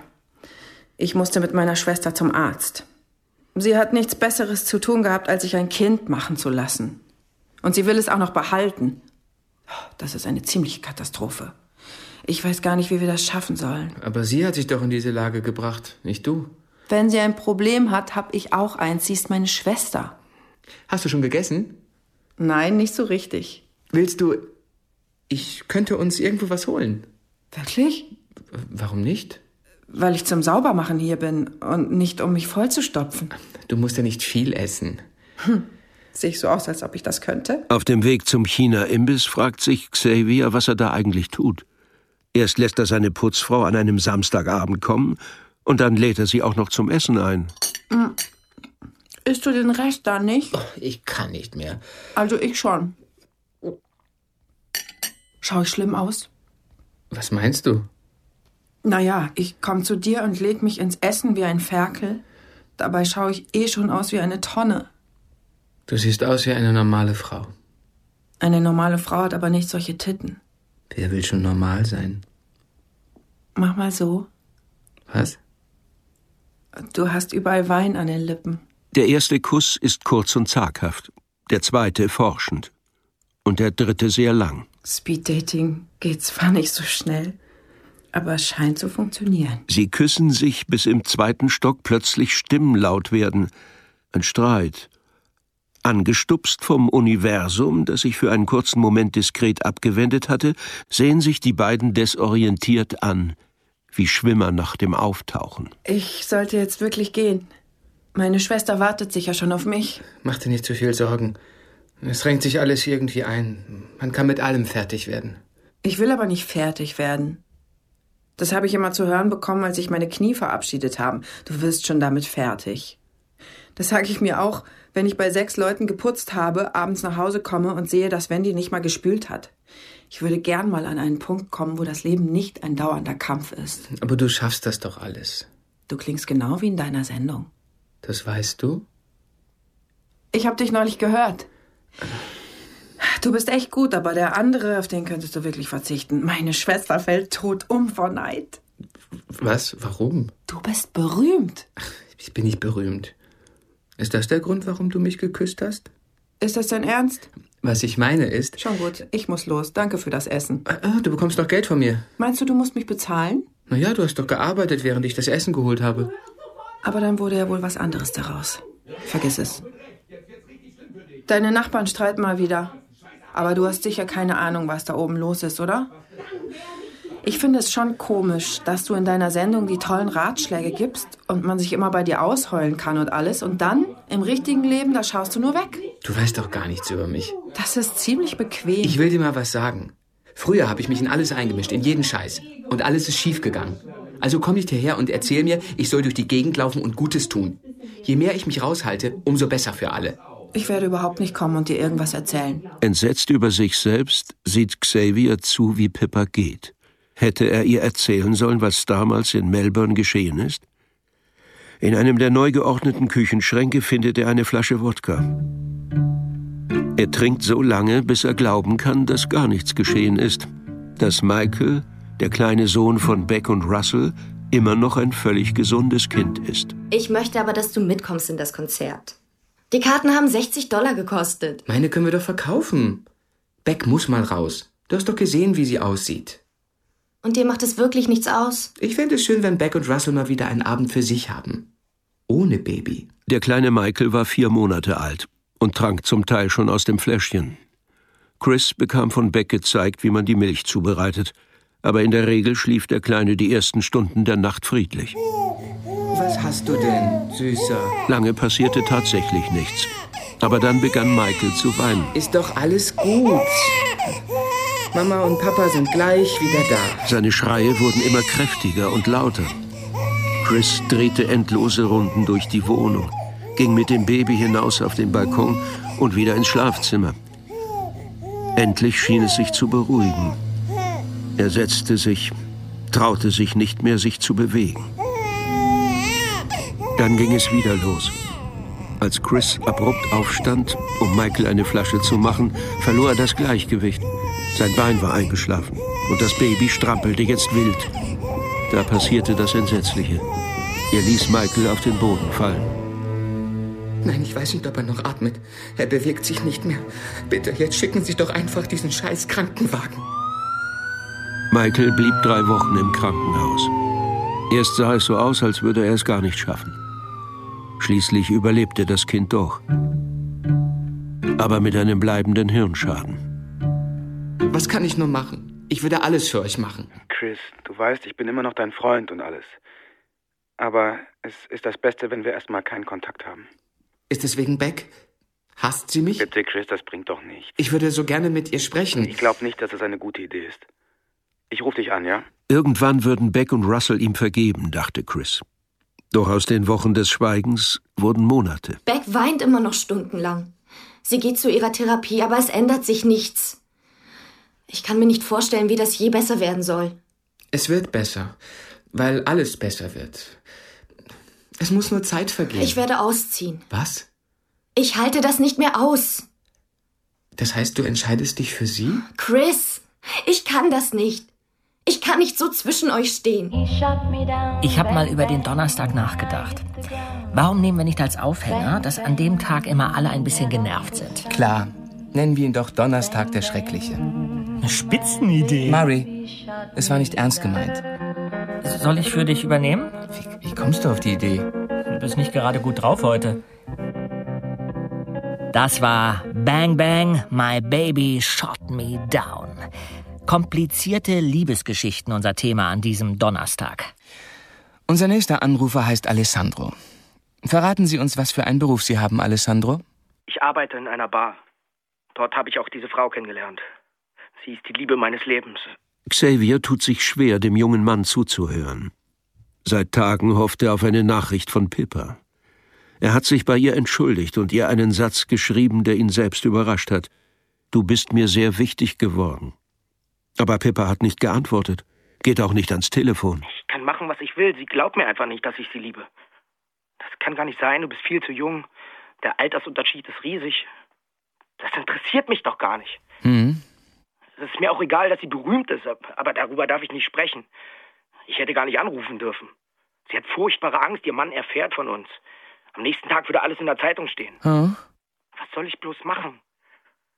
Ich musste mit meiner Schwester zum Arzt. Sie hat nichts Besseres zu tun gehabt, als sich ein Kind machen zu lassen. Und sie will es auch noch behalten. Das ist eine ziemliche Katastrophe. Ich weiß gar nicht, wie wir das schaffen sollen. Aber sie hat sich doch in diese Lage gebracht, nicht du. Wenn sie ein Problem hat, habe ich auch eins. Sie ist meine Schwester. Hast du schon gegessen? Nein, nicht so richtig. Willst du... Ich könnte uns irgendwo was holen. Wirklich? Warum nicht? Weil ich zum Saubermachen hier bin und nicht, um mich vollzustopfen. Du musst ja nicht viel essen. Sehe ich so aus, als ob ich das könnte? Auf dem Weg zum China-Imbiss fragt sich Xavier, was er da eigentlich tut. Erst lässt er seine Putzfrau an einem Samstagabend kommen und dann lädt er sie auch noch zum Essen ein. Isst du den Rest da nicht? Oh, ich kann nicht mehr. Also ich schon. Schau ich schlimm aus? Was meinst du? Naja, ich komme zu dir und leg mich ins Essen wie ein Ferkel. Dabei schaue ich schon aus wie eine Tonne. Du siehst aus wie eine normale Frau. Eine normale Frau hat aber nicht solche Titten. Wer will schon normal sein? Mach mal so. Was? Du hast überall Wein an den Lippen. Der erste Kuss ist kurz und zaghaft, der zweite forschend und der dritte sehr lang. Speeddating geht zwar nicht so schnell, aber es scheint zu funktionieren. Sie küssen sich, bis im 2. Stock plötzlich Stimmen laut werden. Ein Streit. Angestupst vom Universum, das sich für einen kurzen Moment diskret abgewendet hatte, sehen sich die beiden desorientiert an, wie Schwimmer nach dem Auftauchen. Ich sollte jetzt wirklich gehen. Meine Schwester wartet sicher schon auf mich. Mach dir nicht zu viel Sorgen. Es drängt sich alles irgendwie ein. Man kann mit allem fertig werden. Ich will aber nicht fertig werden. Das habe ich immer zu hören bekommen, als sich meine Knie verabschiedet haben. Du wirst schon damit fertig. Das sage ich mir auch, wenn ich bei 6 Leuten geputzt habe, abends nach Hause komme und sehe, dass Wendy nicht mal gespült hat. Ich würde gern mal an einen Punkt kommen, wo das Leben nicht ein dauernder Kampf ist. Aber du schaffst das doch alles. Du klingst genau wie in deiner Sendung. Das weißt du? Ich habe dich neulich gehört. Du bist echt gut, aber der andere, auf den könntest du wirklich verzichten. Meine Schwester fällt tot um vor Neid. Was? Warum? Du bist berühmt. Ich bin nicht berühmt. Ist das der Grund, warum du mich geküsst hast? Ist das dein Ernst? Was ich meine ist... Schon gut, ich muss los. Danke für das Essen. Du bekommst doch Geld von mir. Meinst du musst mich bezahlen? Naja, du hast doch gearbeitet, während ich das Essen geholt habe. Aber dann wurde ja wohl was anderes daraus. Vergiss es. Deine Nachbarn streiten mal wieder. Aber du hast sicher keine Ahnung, was da oben los ist, oder? Ich finde es schon komisch, dass du in deiner Sendung die tollen Ratschläge gibst und man sich immer bei dir ausheulen kann und alles. Und dann, im richtigen Leben, da schaust du nur weg. Du weißt doch gar nichts über mich. Das ist ziemlich bequem. Ich will dir mal was sagen. Früher habe ich mich in alles eingemischt, in jeden Scheiß. Und alles ist schiefgegangen. Also komm nicht hierher und erzähl mir, ich soll durch die Gegend laufen und Gutes tun. Je mehr ich mich raushalte, umso besser für alle. Ich werde überhaupt nicht kommen und dir irgendwas erzählen. Entsetzt über sich selbst sieht Xavier zu, wie Pippa geht. Hätte er ihr erzählen sollen, was damals in Melbourne geschehen ist? In einem der neu geordneten Küchenschränke findet er eine Flasche Wodka. Er trinkt so lange, bis er glauben kann, dass gar nichts geschehen ist. Dass Michael, der kleine Sohn von Beck und Russell, immer noch ein völlig gesundes Kind ist. Ich möchte aber, dass du mitkommst in das Konzert. Die Karten haben $60 gekostet. Meine können wir doch verkaufen. Beck muss mal raus. Du hast doch gesehen, wie sie aussieht. Und dir macht es wirklich nichts aus? Ich fände es schön, wenn Beck und Russell mal wieder einen Abend für sich haben. Ohne Baby. Der kleine Michael war 4 Monate alt und trank zum Teil schon aus dem Fläschchen. Chris bekam von Beck gezeigt, wie man die Milch zubereitet. Aber in der Regel schlief der Kleine die ersten Stunden der Nacht friedlich. Was hast du denn, Süßer? Lange passierte tatsächlich nichts. Aber dann begann Michael zu weinen. Ist doch alles gut. Mama und Papa sind gleich wieder da. Seine Schreie wurden immer kräftiger und lauter. Chris drehte endlose Runden durch die Wohnung, ging mit dem Baby hinaus auf den Balkon und wieder ins Schlafzimmer. Endlich schien es sich zu beruhigen. Er setzte sich, traute sich nicht mehr, sich zu bewegen. Dann ging es wieder los. Als Chris abrupt aufstand, um Michael eine Flasche zu machen, verlor er das Gleichgewicht. Sein Bein war eingeschlafen und das Baby strampelte jetzt wild. Da passierte das Entsetzliche. Er ließ Michael auf den Boden fallen. Nein, ich weiß nicht, ob er noch atmet. Er bewegt sich nicht mehr. Bitte, jetzt schicken Sie doch einfach diesen scheiß Krankenwagen. Michael blieb 3 Wochen im Krankenhaus. Erst sah es so aus, als würde er es gar nicht schaffen. Schließlich überlebte das Kind doch. Aber mit einem bleibenden Hirnschaden. Was kann ich nur machen? Ich würde alles für euch machen. Chris, du weißt, ich bin immer noch dein Freund und alles. Aber es ist das Beste, wenn wir erstmal keinen Kontakt haben. Ist es wegen Beck? Hasst sie mich? Bitte, Chris, das bringt doch nichts. Ich würde so gerne mit ihr sprechen. Ich glaube nicht, dass es eine gute Idee ist. Ich rufe dich an, ja? Irgendwann würden Beck und Russell ihm vergeben, dachte Chris. Doch aus den Wochen des Schweigens wurden Monate. Beck weint immer noch stundenlang. Sie geht zu ihrer Therapie, aber es ändert sich nichts. Ich kann mir nicht vorstellen, wie das je besser werden soll. Es wird besser, weil alles besser wird. Es muss nur Zeit vergehen. Ich werde ausziehen. Was? Ich halte das nicht mehr aus. Das heißt, du entscheidest dich für sie? Chris, ich kann das nicht. Ich kann nicht so zwischen euch stehen. Ich habe mal über den Donnerstag nachgedacht. Warum nehmen wir nicht als Aufhänger, dass an dem Tag immer alle ein bisschen genervt sind? Klar, nennen wir ihn doch Donnerstag der Schreckliche. Eine Spitzenidee. Murray, es war nicht ernst gemeint. Soll ich für dich übernehmen? Wie kommst du auf die Idee? Du bist nicht gerade gut drauf heute. Das war Bang Bang, My Baby Shot Me Down. Komplizierte Liebesgeschichten, unser Thema an diesem Donnerstag. Unser nächster Anrufer heißt Alessandro. Verraten Sie uns, was für einen Beruf Sie haben, Alessandro? Ich arbeite in einer Bar. Dort habe ich auch diese Frau kennengelernt. Sie ist die Liebe meines Lebens. Xavier tut sich schwer, dem jungen Mann zuzuhören. Seit Tagen hofft er auf eine Nachricht von Pippa. Er hat sich bei ihr entschuldigt und ihr einen Satz geschrieben, der ihn selbst überrascht hat. Du bist mir sehr wichtig geworden. Aber Pippa hat nicht geantwortet, geht auch nicht ans Telefon. Ich kann machen, was ich will. Sie glaubt mir einfach nicht, dass ich sie liebe. Das kann gar nicht sein, du bist viel zu jung. Der Altersunterschied ist riesig. Das interessiert mich doch gar nicht. Es ist mir auch egal, dass sie berühmt ist, aber darüber darf ich nicht sprechen. Ich hätte gar nicht anrufen dürfen. Sie hat furchtbare Angst, ihr Mann erfährt von uns. Am nächsten Tag würde alles in der Zeitung stehen. Was soll ich bloß machen?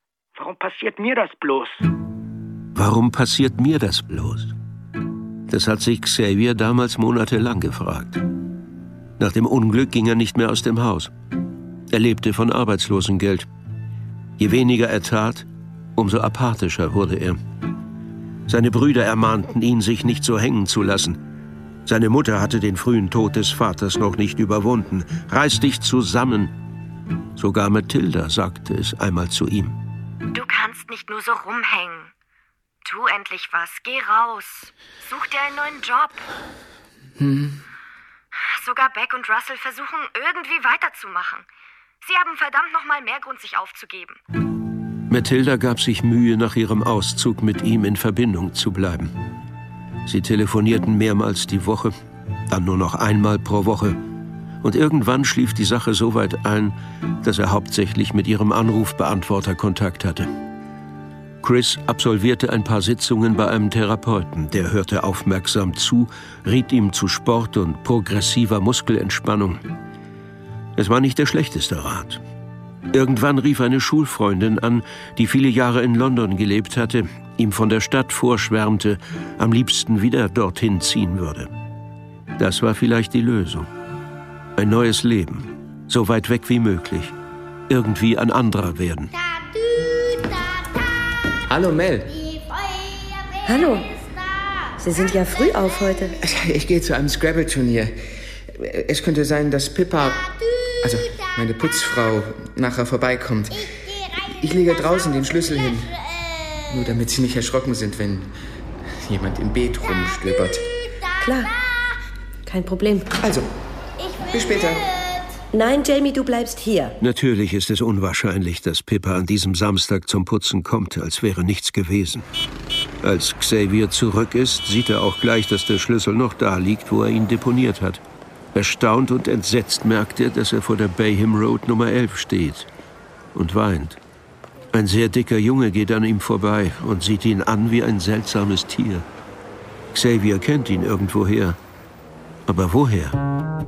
Warum passiert mir das bloß? Warum passiert mir das bloß? Das hat sich Xavier damals monatelang gefragt. Nach dem Unglück ging er nicht mehr aus dem Haus. Er lebte von Arbeitslosengeld. Je weniger er tat, umso apathischer wurde er. Seine Brüder ermahnten ihn, sich nicht so hängen zu lassen. Seine Mutter hatte den frühen Tod des Vaters noch nicht überwunden. Reiß dich zusammen. Sogar Mathilda sagte es einmal zu ihm. Du kannst nicht nur so rumhängen. Tu endlich was. Geh raus. Such dir einen neuen Job. Sogar Beck und Russell versuchen, irgendwie weiterzumachen. Sie haben verdammt noch mal mehr Grund, sich aufzugeben. Mathilda gab sich Mühe, nach ihrem Auszug mit ihm in Verbindung zu bleiben. Sie telefonierten mehrmals die Woche, dann nur noch einmal pro Woche. Und irgendwann schlief die Sache so weit ein, dass er hauptsächlich mit ihrem Anrufbeantworter Kontakt hatte. Chris absolvierte ein paar Sitzungen bei einem Therapeuten. Der hörte aufmerksam zu, riet ihm zu Sport und progressiver Muskelentspannung. Es war nicht der schlechteste Rat. Irgendwann rief eine Schulfreundin an, die viele Jahre in London gelebt hatte, ihm von der Stadt vorschwärmte, am liebsten wieder dorthin ziehen würde. Das war vielleicht die Lösung. Ein neues Leben, so weit weg wie möglich. Irgendwie ein anderer werden. Hallo Mel. Hallo. Sie sind ja früh auf heute. Ich gehe zu einem Scrabble-Turnier. Es könnte sein, dass Pippa, also meine Putzfrau, nachher vorbeikommt. Ich lege draußen den Schlüssel hin. Nur damit sie nicht erschrocken sind, wenn jemand im Beet rumstöbert. Klar. Kein Problem. Also, bis später. Nein, Jamie, du bleibst hier. Natürlich ist es unwahrscheinlich, dass Pippa an diesem Samstag zum Putzen kommt, als wäre nichts gewesen. Als Xavier zurück ist, sieht er auch gleich, dass der Schlüssel noch da liegt, wo er ihn deponiert hat. Erstaunt und entsetzt merkt er, dass er vor der Bayham Road Nummer 11 steht und weint. Ein sehr dicker Junge geht an ihm vorbei und sieht ihn an wie ein seltsames Tier. Xavier kennt ihn irgendwoher. Aber woher?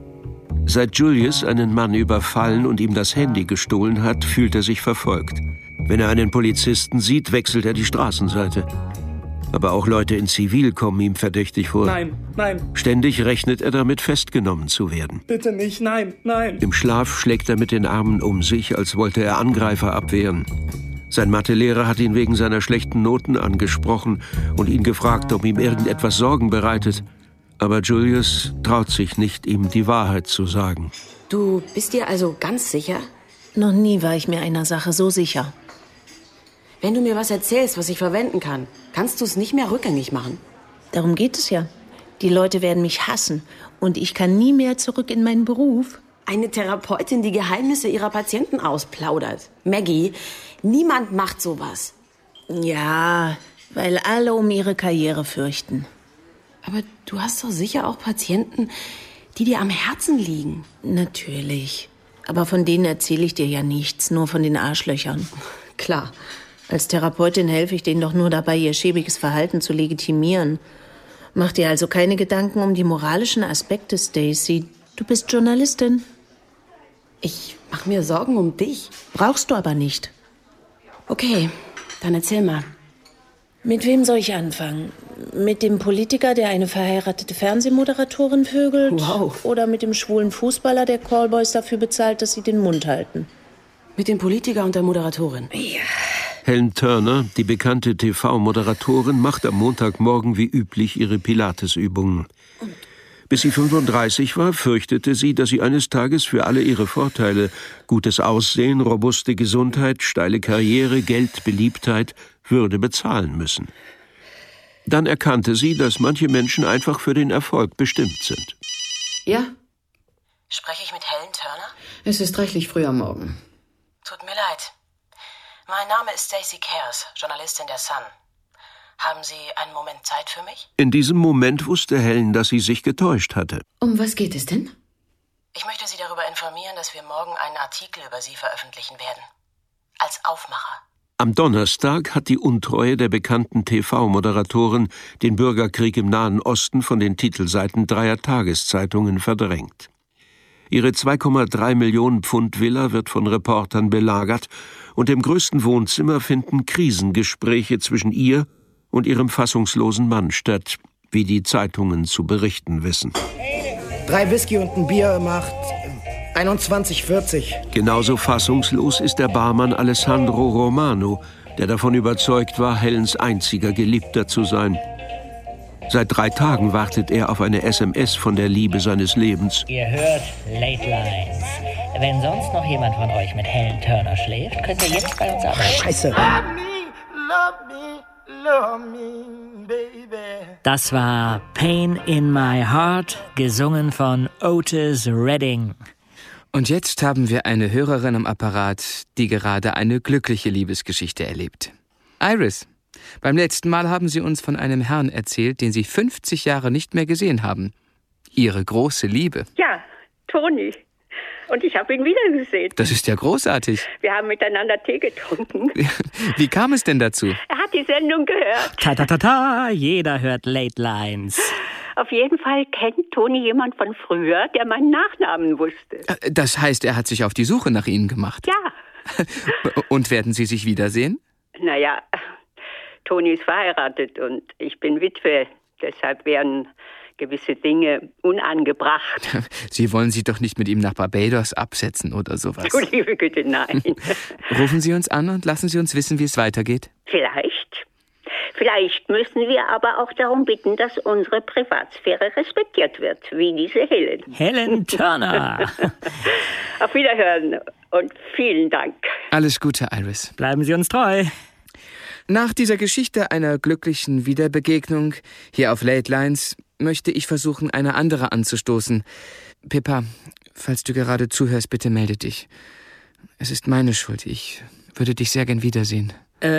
Seit Julius einen Mann überfallen und ihm das Handy gestohlen hat, fühlt er sich verfolgt. Wenn er einen Polizisten sieht, wechselt er die Straßenseite. Aber auch Leute in Zivil kommen ihm verdächtig vor. Nein, nein. Ständig rechnet er damit, festgenommen zu werden. Bitte nicht, nein, nein. Im Schlaf schlägt er mit den Armen um sich, als wollte er Angreifer abwehren. Sein Mathelehrer hat ihn wegen seiner schlechten Noten angesprochen und ihn gefragt, ob ihm irgendetwas Sorgen bereitet. Aber Julius traut sich nicht, ihm die Wahrheit zu sagen. Du bist dir also ganz sicher? Noch nie war ich mir einer Sache so sicher. Wenn du mir was erzählst, was ich verwenden kann, kannst du es nicht mehr rückgängig machen. Darum geht es ja. Die Leute werden mich hassen und ich kann nie mehr zurück in meinen Beruf. Eine Therapeutin, die Geheimnisse ihrer Patienten ausplaudert. Maggie, niemand macht sowas. Ja, weil alle um ihre Karriere fürchten. Aber du hast doch sicher auch Patienten, die dir am Herzen liegen. Natürlich. Aber von denen erzähle ich dir ja nichts, nur von den Arschlöchern. Klar. Als Therapeutin helfe ich denen doch nur dabei, ihr schäbiges Verhalten zu legitimieren. Mach dir also keine Gedanken um die moralischen Aspekte, Stacy. Du bist Journalistin. Ich mache mir Sorgen um dich. Brauchst du aber nicht. Okay, dann erzähl mal. Mit wem soll ich anfangen? Mit dem Politiker, der eine verheiratete Fernsehmoderatorin vögelt? Wow. Oder mit dem schwulen Fußballer, der Callboys dafür bezahlt, dass sie den Mund halten? Mit dem Politiker und der Moderatorin. Ja. Helen Turner, die bekannte TV-Moderatorin, macht am Montagmorgen wie üblich ihre Pilatesübungen. Bis sie 35 war, fürchtete sie, dass sie eines Tages für alle ihre Vorteile, gutes Aussehen, robuste Gesundheit, steile Karriere, Geld, Beliebtheit, würde bezahlen müssen. Dann erkannte sie, dass manche Menschen einfach für den Erfolg bestimmt sind. Ja? Spreche ich mit Helen Turner? Es ist reichlich früh am Morgen. Tut mir leid. Mein Name ist Stacey Cares, Journalistin der Sun. Haben Sie einen Moment Zeit für mich? In diesem Moment wusste Helen, dass sie sich getäuscht hatte. Um was geht es denn? Ich möchte Sie darüber informieren, dass wir morgen einen Artikel über Sie veröffentlichen werden. Als Aufmacher. Am Donnerstag hat die Untreue der bekannten TV-Moderatorin den Bürgerkrieg im Nahen Osten von den Titelseiten 3 Tageszeitungen verdrängt. Ihre 2,3 Millionen Pfund Villa wird von Reportern belagert und im größten Wohnzimmer finden Krisengespräche zwischen ihr und ihrem fassungslosen Mann statt, wie die Zeitungen zu berichten wissen. 3 Whisky und ein Bier macht 21,40. Genauso fassungslos ist der Barmann Alessandro Romano, der davon überzeugt war, Helens einziger Geliebter zu sein. Seit 3 Tagen wartet er auf eine SMS von der Liebe seines Lebens. Ihr hört Late Lines. Wenn sonst noch jemand von euch mit Helen Turner schläft, könnt ihr jetzt bei uns arbeiten. Scheiße. Das war Pain in My Heart, gesungen von Otis Redding. Und jetzt haben wir eine Hörerin am Apparat, die gerade eine glückliche Liebesgeschichte erlebt. Iris, beim letzten Mal haben Sie uns von einem Herrn erzählt, den Sie 50 Jahre nicht mehr gesehen haben. Ihre große Liebe. Ja, Toni. Und ich habe ihn wiedergesehen. Das ist ja großartig. Wir haben miteinander Tee getrunken. Wie kam es denn dazu? Er hat die Sendung gehört. Ta-ta-ta-ta, jeder hört Late Lines. Auf jeden Fall kennt Toni jemand von früher, der meinen Nachnamen wusste. Das heißt, er hat sich auf die Suche nach Ihnen gemacht? Ja. Und werden Sie sich wiedersehen? Naja, Toni ist verheiratet und ich bin Witwe. Deshalb werden gewisse Dinge unangebracht. Sie wollen sich doch nicht mit ihm nach Barbados absetzen oder sowas. Du liebe Güte, nein. Rufen Sie uns an und lassen Sie uns wissen, wie es weitergeht. Vielleicht. Vielleicht müssen wir aber auch darum bitten, dass unsere Privatsphäre respektiert wird, wie diese Helen. Helen Turner. Auf Wiederhören und vielen Dank. Alles Gute, Iris. Bleiben Sie uns treu. Nach dieser Geschichte einer glücklichen Wiederbegegnung hier auf Late Lines möchte ich versuchen, eine andere anzustoßen. Pippa, falls du gerade zuhörst, bitte melde dich. Es ist meine Schuld. Ich würde dich sehr gern wiedersehen.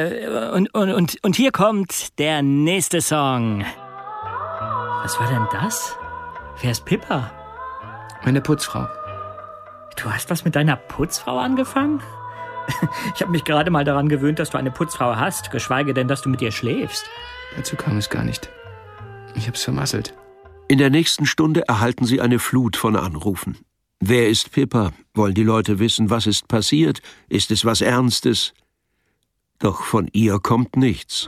Und hier kommt der nächste Song. Was war denn das? Wer ist Pippa? Meine Putzfrau. Du hast was mit deiner Putzfrau angefangen? Ich habe mich gerade mal daran gewöhnt, dass du eine Putzfrau hast, geschweige denn, dass du mit ihr schläfst. Dazu kam es gar nicht. Ich hab's vermasselt. In der nächsten Stunde erhalten sie eine Flut von Anrufen. Wer ist Pippa? Wollen die Leute wissen, was ist passiert? Ist es was Ernstes? Doch von ihr kommt nichts.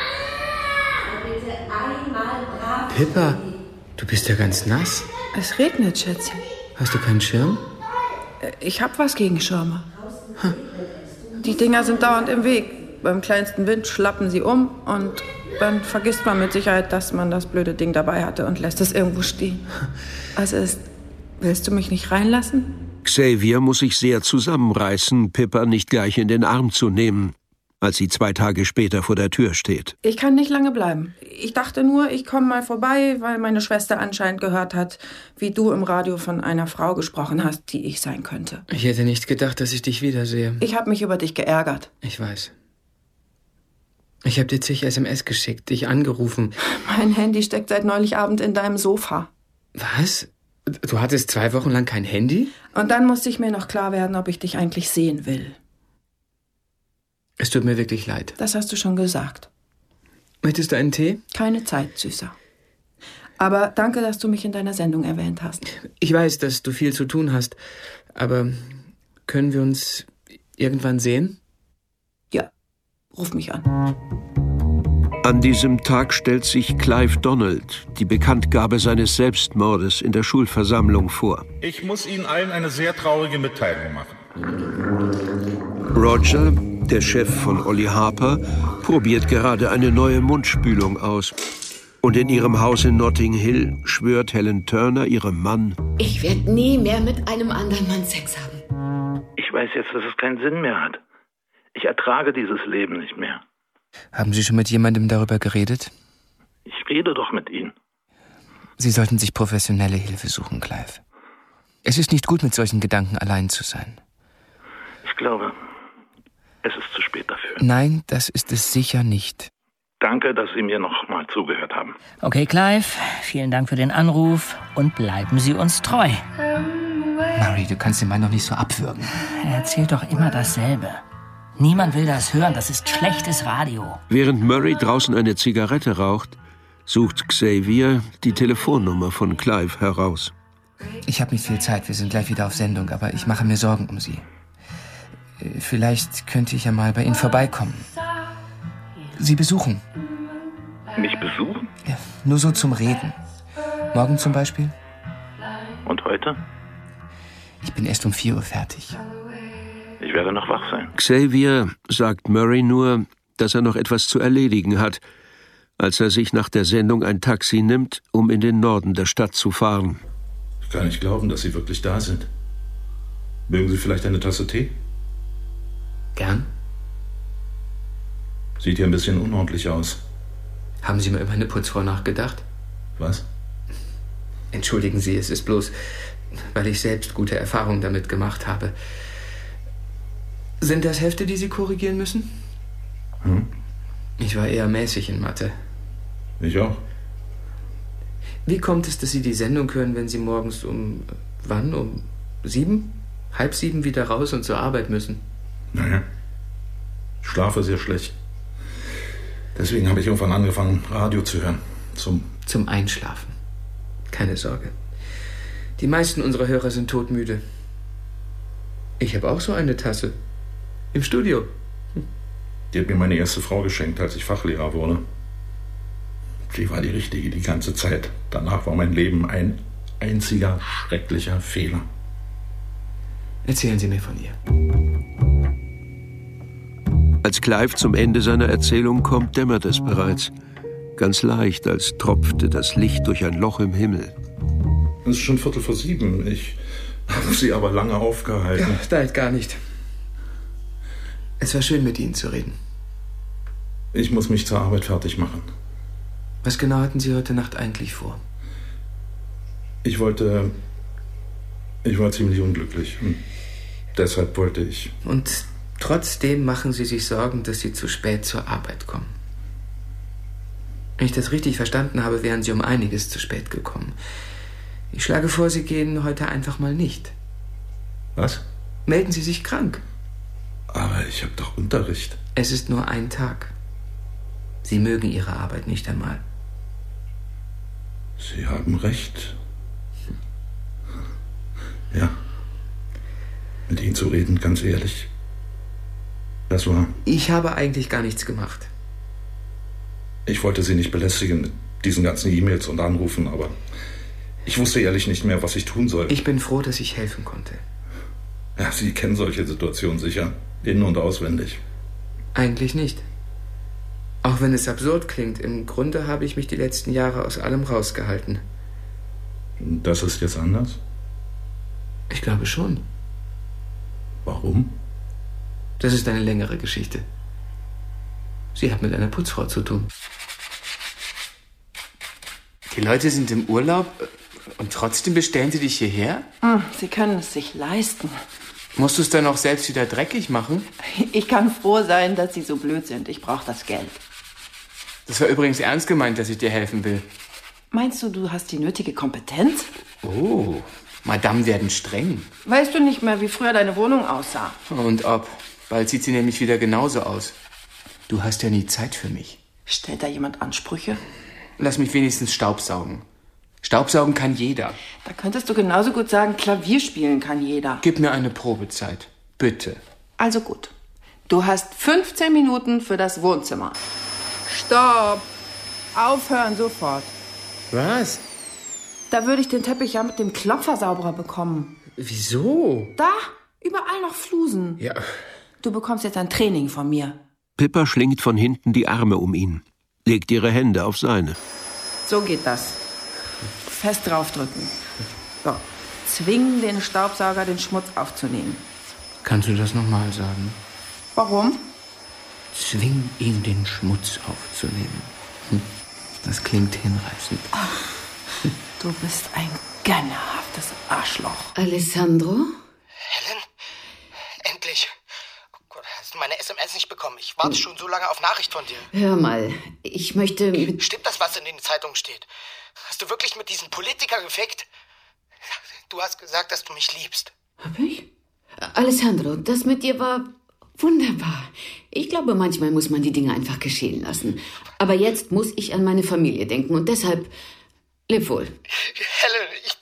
Pippa, du bist ja ganz nass. Es regnet, Schätzchen. Hast du keinen Schirm? Ich hab was gegen Schirme. Die Dinger sind dauernd im Weg. Beim kleinsten Wind schlappen sie um und dann vergisst man mit Sicherheit, dass man das blöde Ding dabei hatte und lässt es irgendwo stehen. Was ist? Willst du mich nicht reinlassen? Xavier muss sich sehr zusammenreißen, Pippa nicht gleich in den Arm zu nehmen, als sie 2 Tage später vor der Tür steht. Ich kann nicht lange bleiben. Ich dachte nur, ich komme mal vorbei, weil meine Schwester anscheinend gehört hat, wie du im Radio von einer Frau gesprochen hast, die ich sein könnte. Ich hätte nicht gedacht, dass ich dich wiedersehe. Ich habe mich über dich geärgert. Ich weiß. Ich habe dir zig SMS geschickt, dich angerufen. Mein Handy steckt seit neulich Abend in deinem Sofa. Was? Du hattest 2 Wochen lang kein Handy? Und dann musste ich mir noch klar werden, ob ich dich eigentlich sehen will. Es tut mir wirklich leid. Das hast du schon gesagt. Möchtest du einen Tee? Keine Zeit, Süßer. Aber danke, dass du mich in deiner Sendung erwähnt hast. Ich weiß, dass du viel zu tun hast, aber können wir uns irgendwann sehen? Ja, ruf mich an. An diesem Tag stellt sich Clive Donald die Bekanntgabe seines Selbstmordes in der Schulversammlung vor. Ich muss Ihnen allen eine sehr traurige Mitteilung machen. Roger, der Chef von Ollie Harper, probiert gerade eine neue Mundspülung aus. Und in ihrem Haus in Notting Hill schwört Helen Turner ihrem Mann: Ich werde nie mehr mit einem anderen Mann Sex haben. Ich weiß jetzt, dass es keinen Sinn mehr hat. Ich ertrage dieses Leben nicht mehr. Haben Sie schon mit jemandem darüber geredet? Ich rede doch mit Ihnen. Sie sollten sich professionelle Hilfe suchen, Clive. Es ist nicht gut, mit solchen Gedanken allein zu sein. Ich glaube, es ist zu spät dafür. Nein, das ist es sicher nicht. Danke, dass Sie mir noch mal zugehört haben. Okay, Clive, vielen Dank für den Anruf und bleiben Sie uns treu. Murray, du kannst den Mann doch nicht so abwürgen. Er erzählt doch immer dasselbe. Niemand will das hören, das ist schlechtes Radio. Während Murray draußen eine Zigarette raucht, sucht Xavier die Telefonnummer von Clive heraus. Ich habe nicht viel Zeit, wir sind gleich wieder auf Sendung, aber ich mache mir Sorgen um Sie. Vielleicht könnte ich ja mal bei Ihnen vorbeikommen. Sie besuchen. Mich besuchen? Ja, nur so zum Reden. Morgen zum Beispiel? Und heute? Ich bin erst um 4 Uhr fertig. Ich werde noch wach sein. Xavier sagt Murray nur, dass er noch etwas zu erledigen hat, als er sich nach der Sendung ein Taxi nimmt, um in den Norden der Stadt zu fahren. Ich kann nicht glauben, dass Sie wirklich da sind. Mögen Sie vielleicht eine Tasse Tee? Gern. Sieht hier ein bisschen unordentlich aus. Haben Sie mal über meine Putzfrau nachgedacht? Was? Entschuldigen Sie, es ist bloß, weil ich selbst gute Erfahrungen damit gemacht habe. Sind das Hefte, die Sie korrigieren müssen? Ich war eher mäßig in Mathe. Ich auch. Wie kommt es, dass Sie die Sendung hören, wenn Sie morgens um 7? 6:30 wieder raus und zur Arbeit müssen? Naja, ich schlafe sehr schlecht. Deswegen habe ich irgendwann angefangen, Radio zu hören. Zum Einschlafen. Keine Sorge. Die meisten unserer Hörer sind todmüde. Ich habe auch so eine Tasse. Im Studio. Die hat mir meine erste Frau geschenkt, als ich Fachlehrer wurde. Sie war die Richtige die ganze Zeit. Danach war mein Leben ein einziger schrecklicher Fehler. Erzählen Sie mir von ihr. Als Clive zum Ende seiner Erzählung kommt, dämmert es bereits. Ganz leicht, als tropfte das Licht durch ein Loch im Himmel. Es ist schon 6:45. Ich habe Sie aber lange aufgehalten. Ja, nein, gar nicht. Es war schön, mit Ihnen zu reden. Ich muss mich zur Arbeit fertig machen. Was genau hatten Sie heute Nacht eigentlich vor? Ich war ziemlich unglücklich. Und deshalb wollte ich... Und trotzdem machen Sie sich Sorgen, dass Sie zu spät zur Arbeit kommen. Wenn ich das richtig verstanden habe, wären Sie um einiges zu spät gekommen. Ich schlage vor, Sie gehen heute einfach mal nicht. Was? Melden Sie sich krank. Aber ich habe doch Unterricht. Es ist nur ein Tag. Sie mögen Ihre Arbeit nicht einmal. Sie haben recht. Ja. Mit Ihnen zu reden, ganz ehrlich. Das war... Ich habe eigentlich gar nichts gemacht. Ich wollte Sie nicht belästigen mit diesen ganzen E-Mails und Anrufen, aber ich wusste ehrlich nicht mehr, was ich tun soll. Ich bin froh, dass ich helfen konnte. Ja, Sie kennen solche Situationen sicher. In- und auswendig. Eigentlich nicht. Auch wenn es absurd klingt, im Grunde habe ich mich die letzten Jahre aus allem rausgehalten. Das ist jetzt anders? Ich glaube schon. Warum? Das ist eine längere Geschichte. Sie hat mit einer Putzfrau zu tun. Die Leute sind im Urlaub und trotzdem bestellen sie dich hierher? Sie können es sich leisten. Musst du es dann auch selbst wieder dreckig machen? Ich kann froh sein, dass Sie so blöd sind. Ich brauche das Geld. Das war übrigens ernst gemeint, dass ich dir helfen will. Meinst du, du hast die nötige Kompetenz? Oh, Madame werden streng. Weißt du nicht mehr, wie früher deine Wohnung aussah? Und ob. Bald sieht sie nämlich wieder genauso aus. Du hast ja nie Zeit für mich. Stellt da jemand Ansprüche? Lass mich wenigstens staubsaugen. Staubsaugen kann jeder. Da könntest du genauso gut sagen, Klavier spielen kann jeder. Gib mir eine Probezeit. Bitte. Also gut. Du hast 15 Minuten für das Wohnzimmer. Stopp! Aufhören sofort. Was? Da würde ich den Teppich ja mit dem Klopfer sauberer bekommen. Wieso? Da, überall noch Flusen. Ja. Du bekommst jetzt ein Training von mir. Pippa schlingt von hinten die Arme um ihn, legt ihre Hände auf seine. So geht das. Fest draufdrücken. So, zwingen den Staubsauger, den Schmutz aufzunehmen. Kannst du das nochmal sagen? Warum? Zwing ihn, den Schmutz aufzunehmen. Das klingt hinreißend. Ach, du bist ein gönnerhaftes Arschloch. Alessandro? Helen? Endlich. Oh Gott, hast du meine SMS nicht bekommen? Ich warte schon so lange auf Nachricht von dir. Hör mal, ich möchte... Stimmt das, was in den Zeitungen steht? Hast du wirklich mit diesem Politiker gefickt? Du hast gesagt, dass du mich liebst. Hab ich? Alessandro, das mit dir war wunderbar. Ich glaube, manchmal muss man die Dinge einfach geschehen lassen. Aber jetzt muss ich an meine Familie denken und deshalb leb wohl. Helen, ich brauche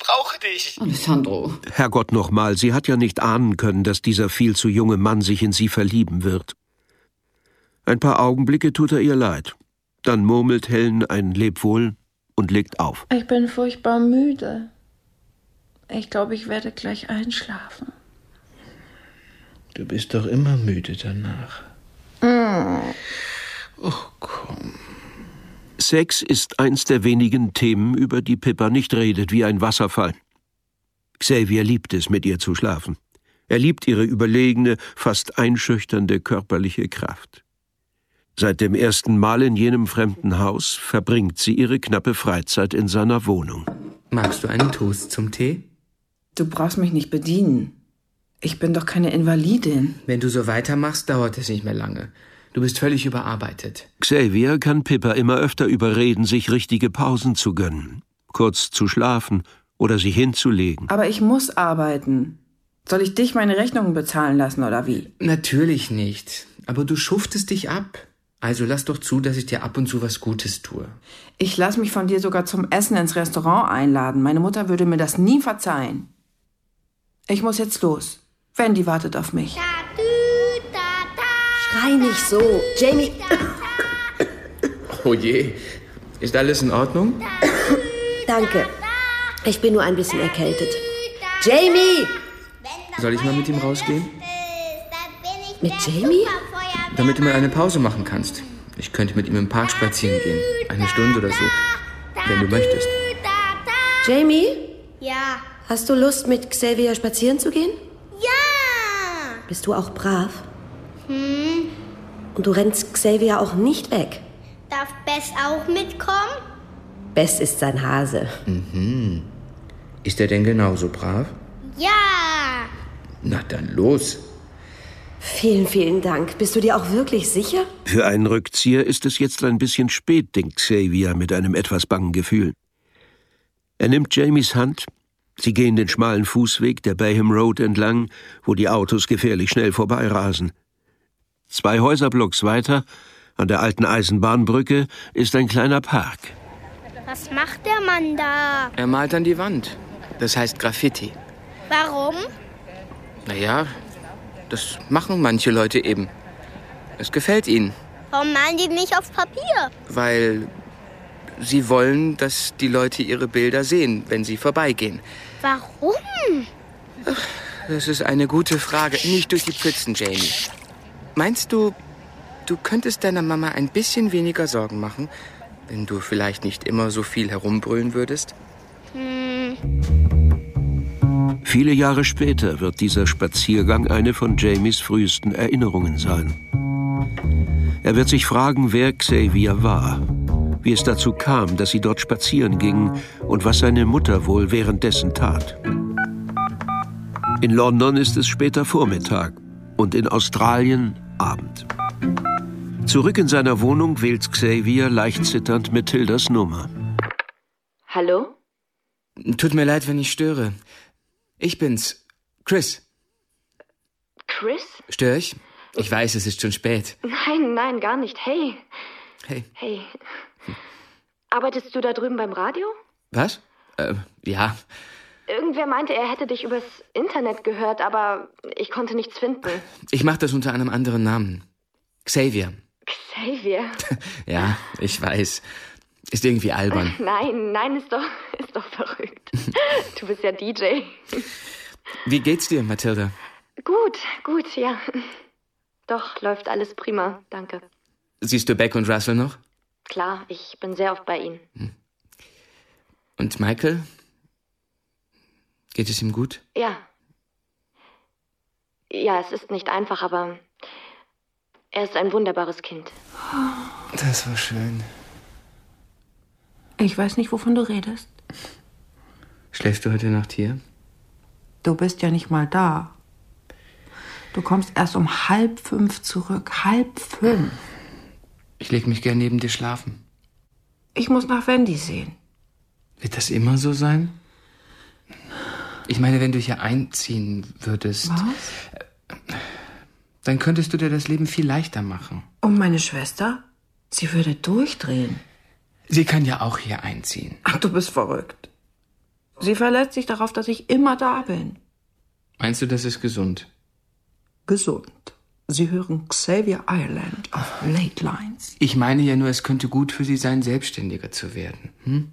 brauche dich. Alessandro. Herrgott nochmal, sie hat ja nicht ahnen können, dass dieser viel zu junge Mann sich in sie verlieben wird. Ein paar Augenblicke tut er ihr leid. Dann murmelt Helen ein Lebwohl und legt auf. Ich bin furchtbar müde. Ich glaube, ich werde gleich einschlafen. Du bist doch immer müde danach. Oh, komm. Sex ist eins der wenigen Themen, über die Pippa nicht redet wie ein Wasserfall. Xavier liebt es, mit ihr zu schlafen. Er liebt ihre überlegene, fast einschüchternde körperliche Kraft. Seit dem ersten Mal in jenem fremden Haus verbringt sie ihre knappe Freizeit in seiner Wohnung. Magst du einen Toast zum Tee? Du brauchst mich nicht bedienen. Ich bin doch keine Invalidin. Wenn du so weitermachst, dauert es nicht mehr lange. Du bist völlig überarbeitet. Xavier kann Pippa immer öfter überreden, sich richtige Pausen zu gönnen. Kurz zu schlafen oder sich hinzulegen. Aber ich muss arbeiten. Soll ich dich meine Rechnungen bezahlen lassen, oder wie? Natürlich nicht. Aber du schuftest dich ab. Also lass doch zu, dass ich dir ab und zu was Gutes tue. Ich lass mich von dir sogar zum Essen ins Restaurant einladen. Meine Mutter würde mir das nie verzeihen. Ich muss jetzt los. Wendy wartet auf mich. Schrei nicht so. Jamie. Oh je. Ist alles in Ordnung? Danke. Ich bin nur ein bisschen erkältet. Jamie! Soll ich mal mit ihm rausgehen? Mit Jamie? Damit du mal eine Pause machen kannst. Ich könnte mit ihm im Park spazieren gehen. 1 Stunde oder so. Wenn du möchtest. Jamie? Ja. Hast du Lust, mit Xavier spazieren zu gehen? Ja. Bist du auch brav? Und du rennst Xavier auch nicht weg? Darf Bess auch mitkommen? Bess ist sein Hase. Mhm. Ist er denn genauso brav? Ja. Na dann los. Vielen, vielen Dank. Bist du dir auch wirklich sicher? Für einen Rückzieher ist es jetzt ein bisschen spät, denkt Xavier mit einem etwas bangen Gefühl. Er nimmt Jamies Hand. Sie gehen den schmalen Fußweg der Bayham Road entlang, wo die Autos gefährlich schnell vorbeirasen. 2 Häuserblocks weiter, an der alten Eisenbahnbrücke, ist ein kleiner Park. Was macht der Mann da? Er malt an die Wand. Das heißt Graffiti. Warum? Naja, das machen manche Leute eben. Es gefällt ihnen. Warum malen die nicht auf Papier? Weil sie wollen, dass die Leute ihre Bilder sehen, wenn sie vorbeigehen. Warum? Das ist eine gute Frage. Nicht durch die Pfützen, Jamie. Meinst du, du könntest deiner Mama ein bisschen weniger Sorgen machen, wenn du vielleicht nicht immer so viel herumbrüllen würdest? Viele Jahre später wird dieser Spaziergang eine von Jamies frühesten Erinnerungen sein. Er wird sich fragen, wer Xavier war, wie es dazu kam, dass sie dort spazieren gingen und was seine Mutter wohl währenddessen tat. In London ist es später Vormittag und in Australien Abend. Zurück in seiner Wohnung wählt Xavier leicht zitternd Mathildas Nummer. Hallo? Tut mir leid, wenn ich störe. Ich bin's. Chris. Chris? Störe ich? Ich weiß, es ist schon spät. Nein, gar nicht. Hey. Hey. Hey. Arbeitest du da drüben beim Radio? Was? Ja. Irgendwer meinte, er hätte dich übers Internet gehört, aber ich konnte nichts finden. Ich mache das unter einem anderen Namen. Xavier. Xavier? Ja, ich weiß. Ist irgendwie albern. Nein, ist doch verrückt. Du bist ja DJ. Wie geht's dir, Mathilda? Gut, ja. Doch, läuft alles prima, danke. Siehst du Beck und Russell noch? Klar, ich bin sehr oft bei ihnen. Und Michael? Geht es ihm gut? Ja. Ja, es ist nicht einfach, aber er ist ein wunderbares Kind. Das war schön. Ich weiß nicht, wovon du redest. Schläfst du heute Nacht hier? Du bist ja nicht mal da. Du kommst erst um 4:30 zurück. 4:30. Ich leg mich gern neben dir schlafen. Ich muss nach Wendy sehen. Wird das immer so sein? Ich meine, wenn du hier einziehen würdest... Was? Dann könntest du dir das Leben viel leichter machen. Und meine Schwester? Sie würde durchdrehen. Sie kann ja auch hier einziehen. Ach, du bist verrückt. Sie verlässt sich darauf, dass ich immer da bin. Meinst du, das ist gesund? Gesund. Sie hören Xavier Ireland auf Late Lines. Ich meine ja nur, es könnte gut für Sie sein, selbstständiger zu werden.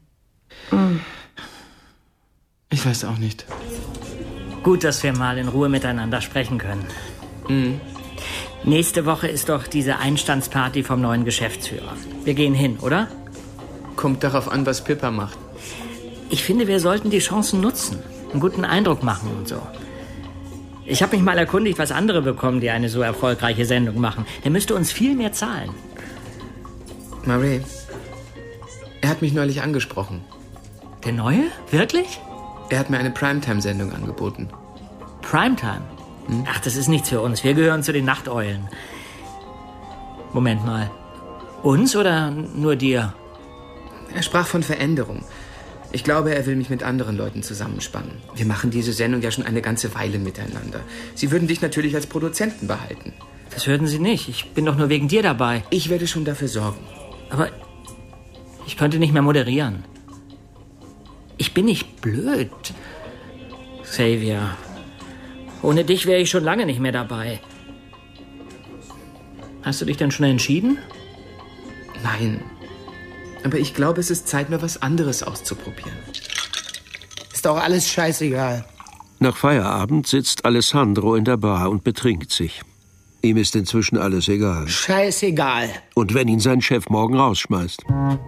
Ich weiß auch nicht. Gut, dass wir mal in Ruhe miteinander sprechen können. Nächste Woche ist doch diese Einstandsparty vom neuen Geschäftsführer. Wir gehen hin, oder? Kommt darauf an, was Pippa macht. Ich finde, wir sollten die Chancen nutzen. Einen guten Eindruck machen und so. Ich habe mich mal erkundigt, was andere bekommen, die eine so erfolgreiche Sendung machen. Der müsste uns viel mehr zahlen. Marie, er hat mich neulich angesprochen. Der Neue? Wirklich? Er hat mir eine Primetime-Sendung angeboten. Primetime? Ach, das ist nichts für uns. Wir gehören zu den Nachteulen. Moment mal. Uns oder nur dir? Er sprach von Veränderung. Ich glaube, er will mich mit anderen Leuten zusammenspannen. Wir machen diese Sendung ja schon eine ganze Weile miteinander. Sie würden dich natürlich als Produzenten behalten. Das würden Sie nicht. Ich bin doch nur wegen dir dabei. Ich werde schon dafür sorgen. Aber ich könnte nicht mehr moderieren. Ich bin nicht blöd. Xavier, ohne dich wäre ich schon lange nicht mehr dabei. Hast du dich denn schon entschieden? Nein. Aber ich glaube, es ist Zeit, mal was anderes auszuprobieren. Ist doch alles scheißegal. Nach Feierabend sitzt Alessandro in der Bar und betrinkt sich. Ihm ist inzwischen alles egal. Scheißegal. Und wenn ihn sein Chef morgen rausschmeißt?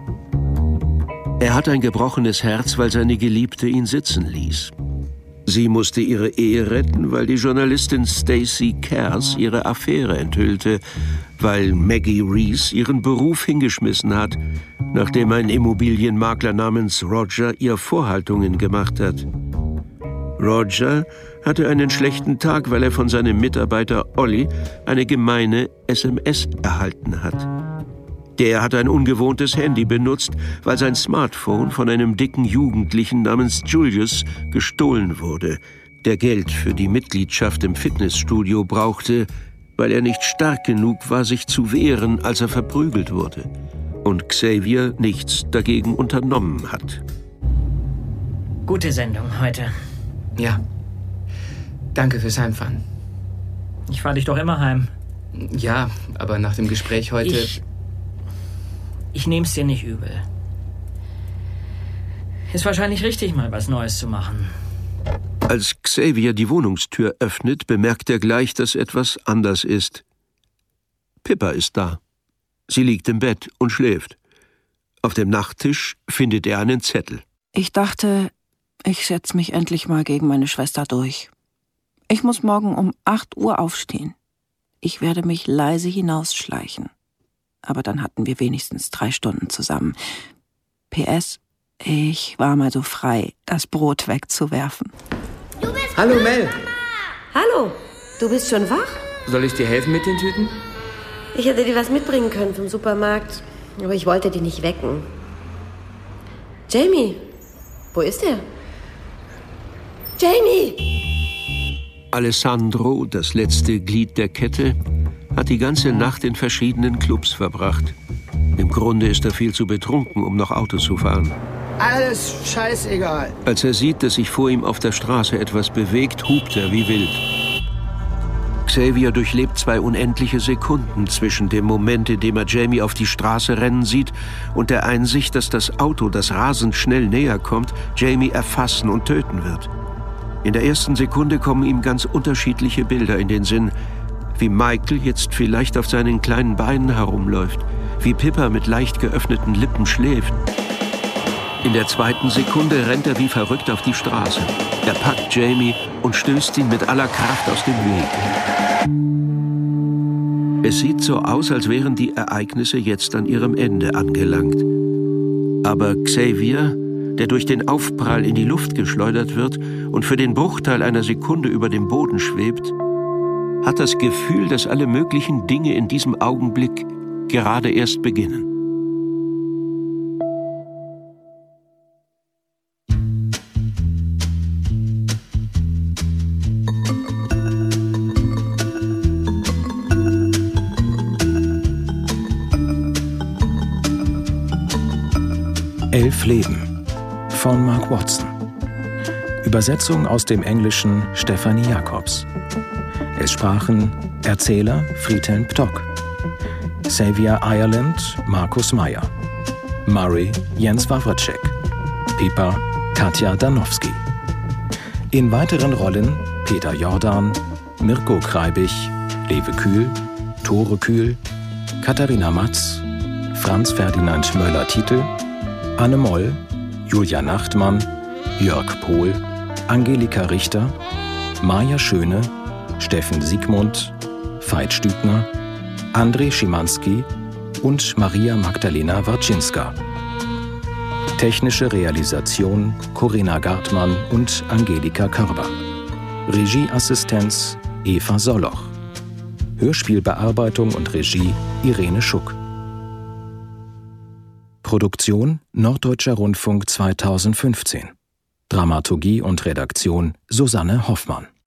Er hat ein gebrochenes Herz, weil seine Geliebte ihn sitzen ließ. Sie musste ihre Ehe retten, weil die Journalistin Stacey Kears ihre Affäre enthüllte, weil Maggie Reese ihren Beruf hingeschmissen hat, nachdem ein Immobilienmakler namens Roger ihr Vorhaltungen gemacht hat. Roger hatte einen schlechten Tag, weil er von seinem Mitarbeiter Olli eine gemeine SMS erhalten hat. Der hat ein ungewohntes Handy benutzt, weil sein Smartphone von einem dicken Jugendlichen namens Julius gestohlen wurde, der Geld für die Mitgliedschaft im Fitnessstudio brauchte, weil er nicht stark genug war, sich zu wehren, als er verprügelt wurde. Und Xavier nichts dagegen unternommen hat. Gute Sendung heute. Ja. Danke fürs Heimfahren. Ich fahre dich doch immer heim. Ja, aber nach dem Gespräch heute... Ich nehm's dir nicht übel. Ist wahrscheinlich richtig, mal was Neues zu machen. Als Xavier die Wohnungstür öffnet, bemerkt er gleich, dass etwas anders ist. Pippa ist da. Sie liegt im Bett und schläft. Auf dem Nachttisch findet er einen Zettel. Ich dachte, ich setze mich endlich mal gegen meine Schwester durch. Ich muss morgen um 8 Uhr aufstehen. Ich werde mich leise hinausschleichen. Aber dann hatten wir wenigstens 3 Stunden zusammen. PS, ich war mal so frei, das Brot wegzuwerfen. Hallo Mel. Hallo, du bist schon wach? Soll ich dir helfen mit den Tüten? Ich hätte dir was mitbringen können vom Supermarkt, aber ich wollte dich nicht wecken. Jamie, wo ist er? Jamie! Alessandro, das letzte Glied der Kette, hat die ganze Nacht in verschiedenen Clubs verbracht. Im Grunde ist er viel zu betrunken, um noch Auto zu fahren. Alles scheißegal. Als er sieht, dass sich vor ihm auf der Straße etwas bewegt, hupt er wie wild. Xavier durchlebt 2 unendliche Sekunden zwischen dem Moment, in dem er Jamie auf die Straße rennen sieht, und der Einsicht, dass das Auto, das rasend schnell näher kommt, Jamie erfassen und töten wird. In der ersten Sekunde kommen ihm ganz unterschiedliche Bilder in den Sinn, wie Michael jetzt vielleicht auf seinen kleinen Beinen herumläuft, wie Pippa mit leicht geöffneten Lippen schläft. In der zweiten Sekunde rennt er wie verrückt auf die Straße. Er packt Jamie und stößt ihn mit aller Kraft aus dem Weg. Es sieht so aus, als wären die Ereignisse jetzt an ihrem Ende angelangt. Aber Xavier, der durch den Aufprall in die Luft geschleudert wird und für den Bruchteil einer Sekunde über dem Boden schwebt, hat das Gefühl, dass alle möglichen Dinge in diesem Augenblick gerade erst beginnen. Elf Leben von Mark Watson. Übersetzung aus dem Englischen Stefanie Jacobs. Es sprachen Erzähler Friedhelm Ptock, Xavier Ireland Markus Meyer, Murray Jens Wawrczyk, Pieper Katja Danowski. In weiteren Rollen Peter Jordan, Mirko Kreibich, Lewe Kühl, Tore Kühl, Katharina Matz, Franz Ferdinand Möller-Titel, Anne Moll, Julia Nachtmann, Jörg Pohl, Angelika Richter, Maja Schöne, Steffen Siegmund, Veit Stübner, André Schimanski und Maria Magdalena Warczynska. Technische Realisation Corinna Gartmann und Angelika Körber. Regieassistenz Eva Solloch. Hörspielbearbeitung und Regie Irene Schuck. Produktion Norddeutscher Rundfunk 2015. Dramaturgie und Redaktion Susanne Hoffmann.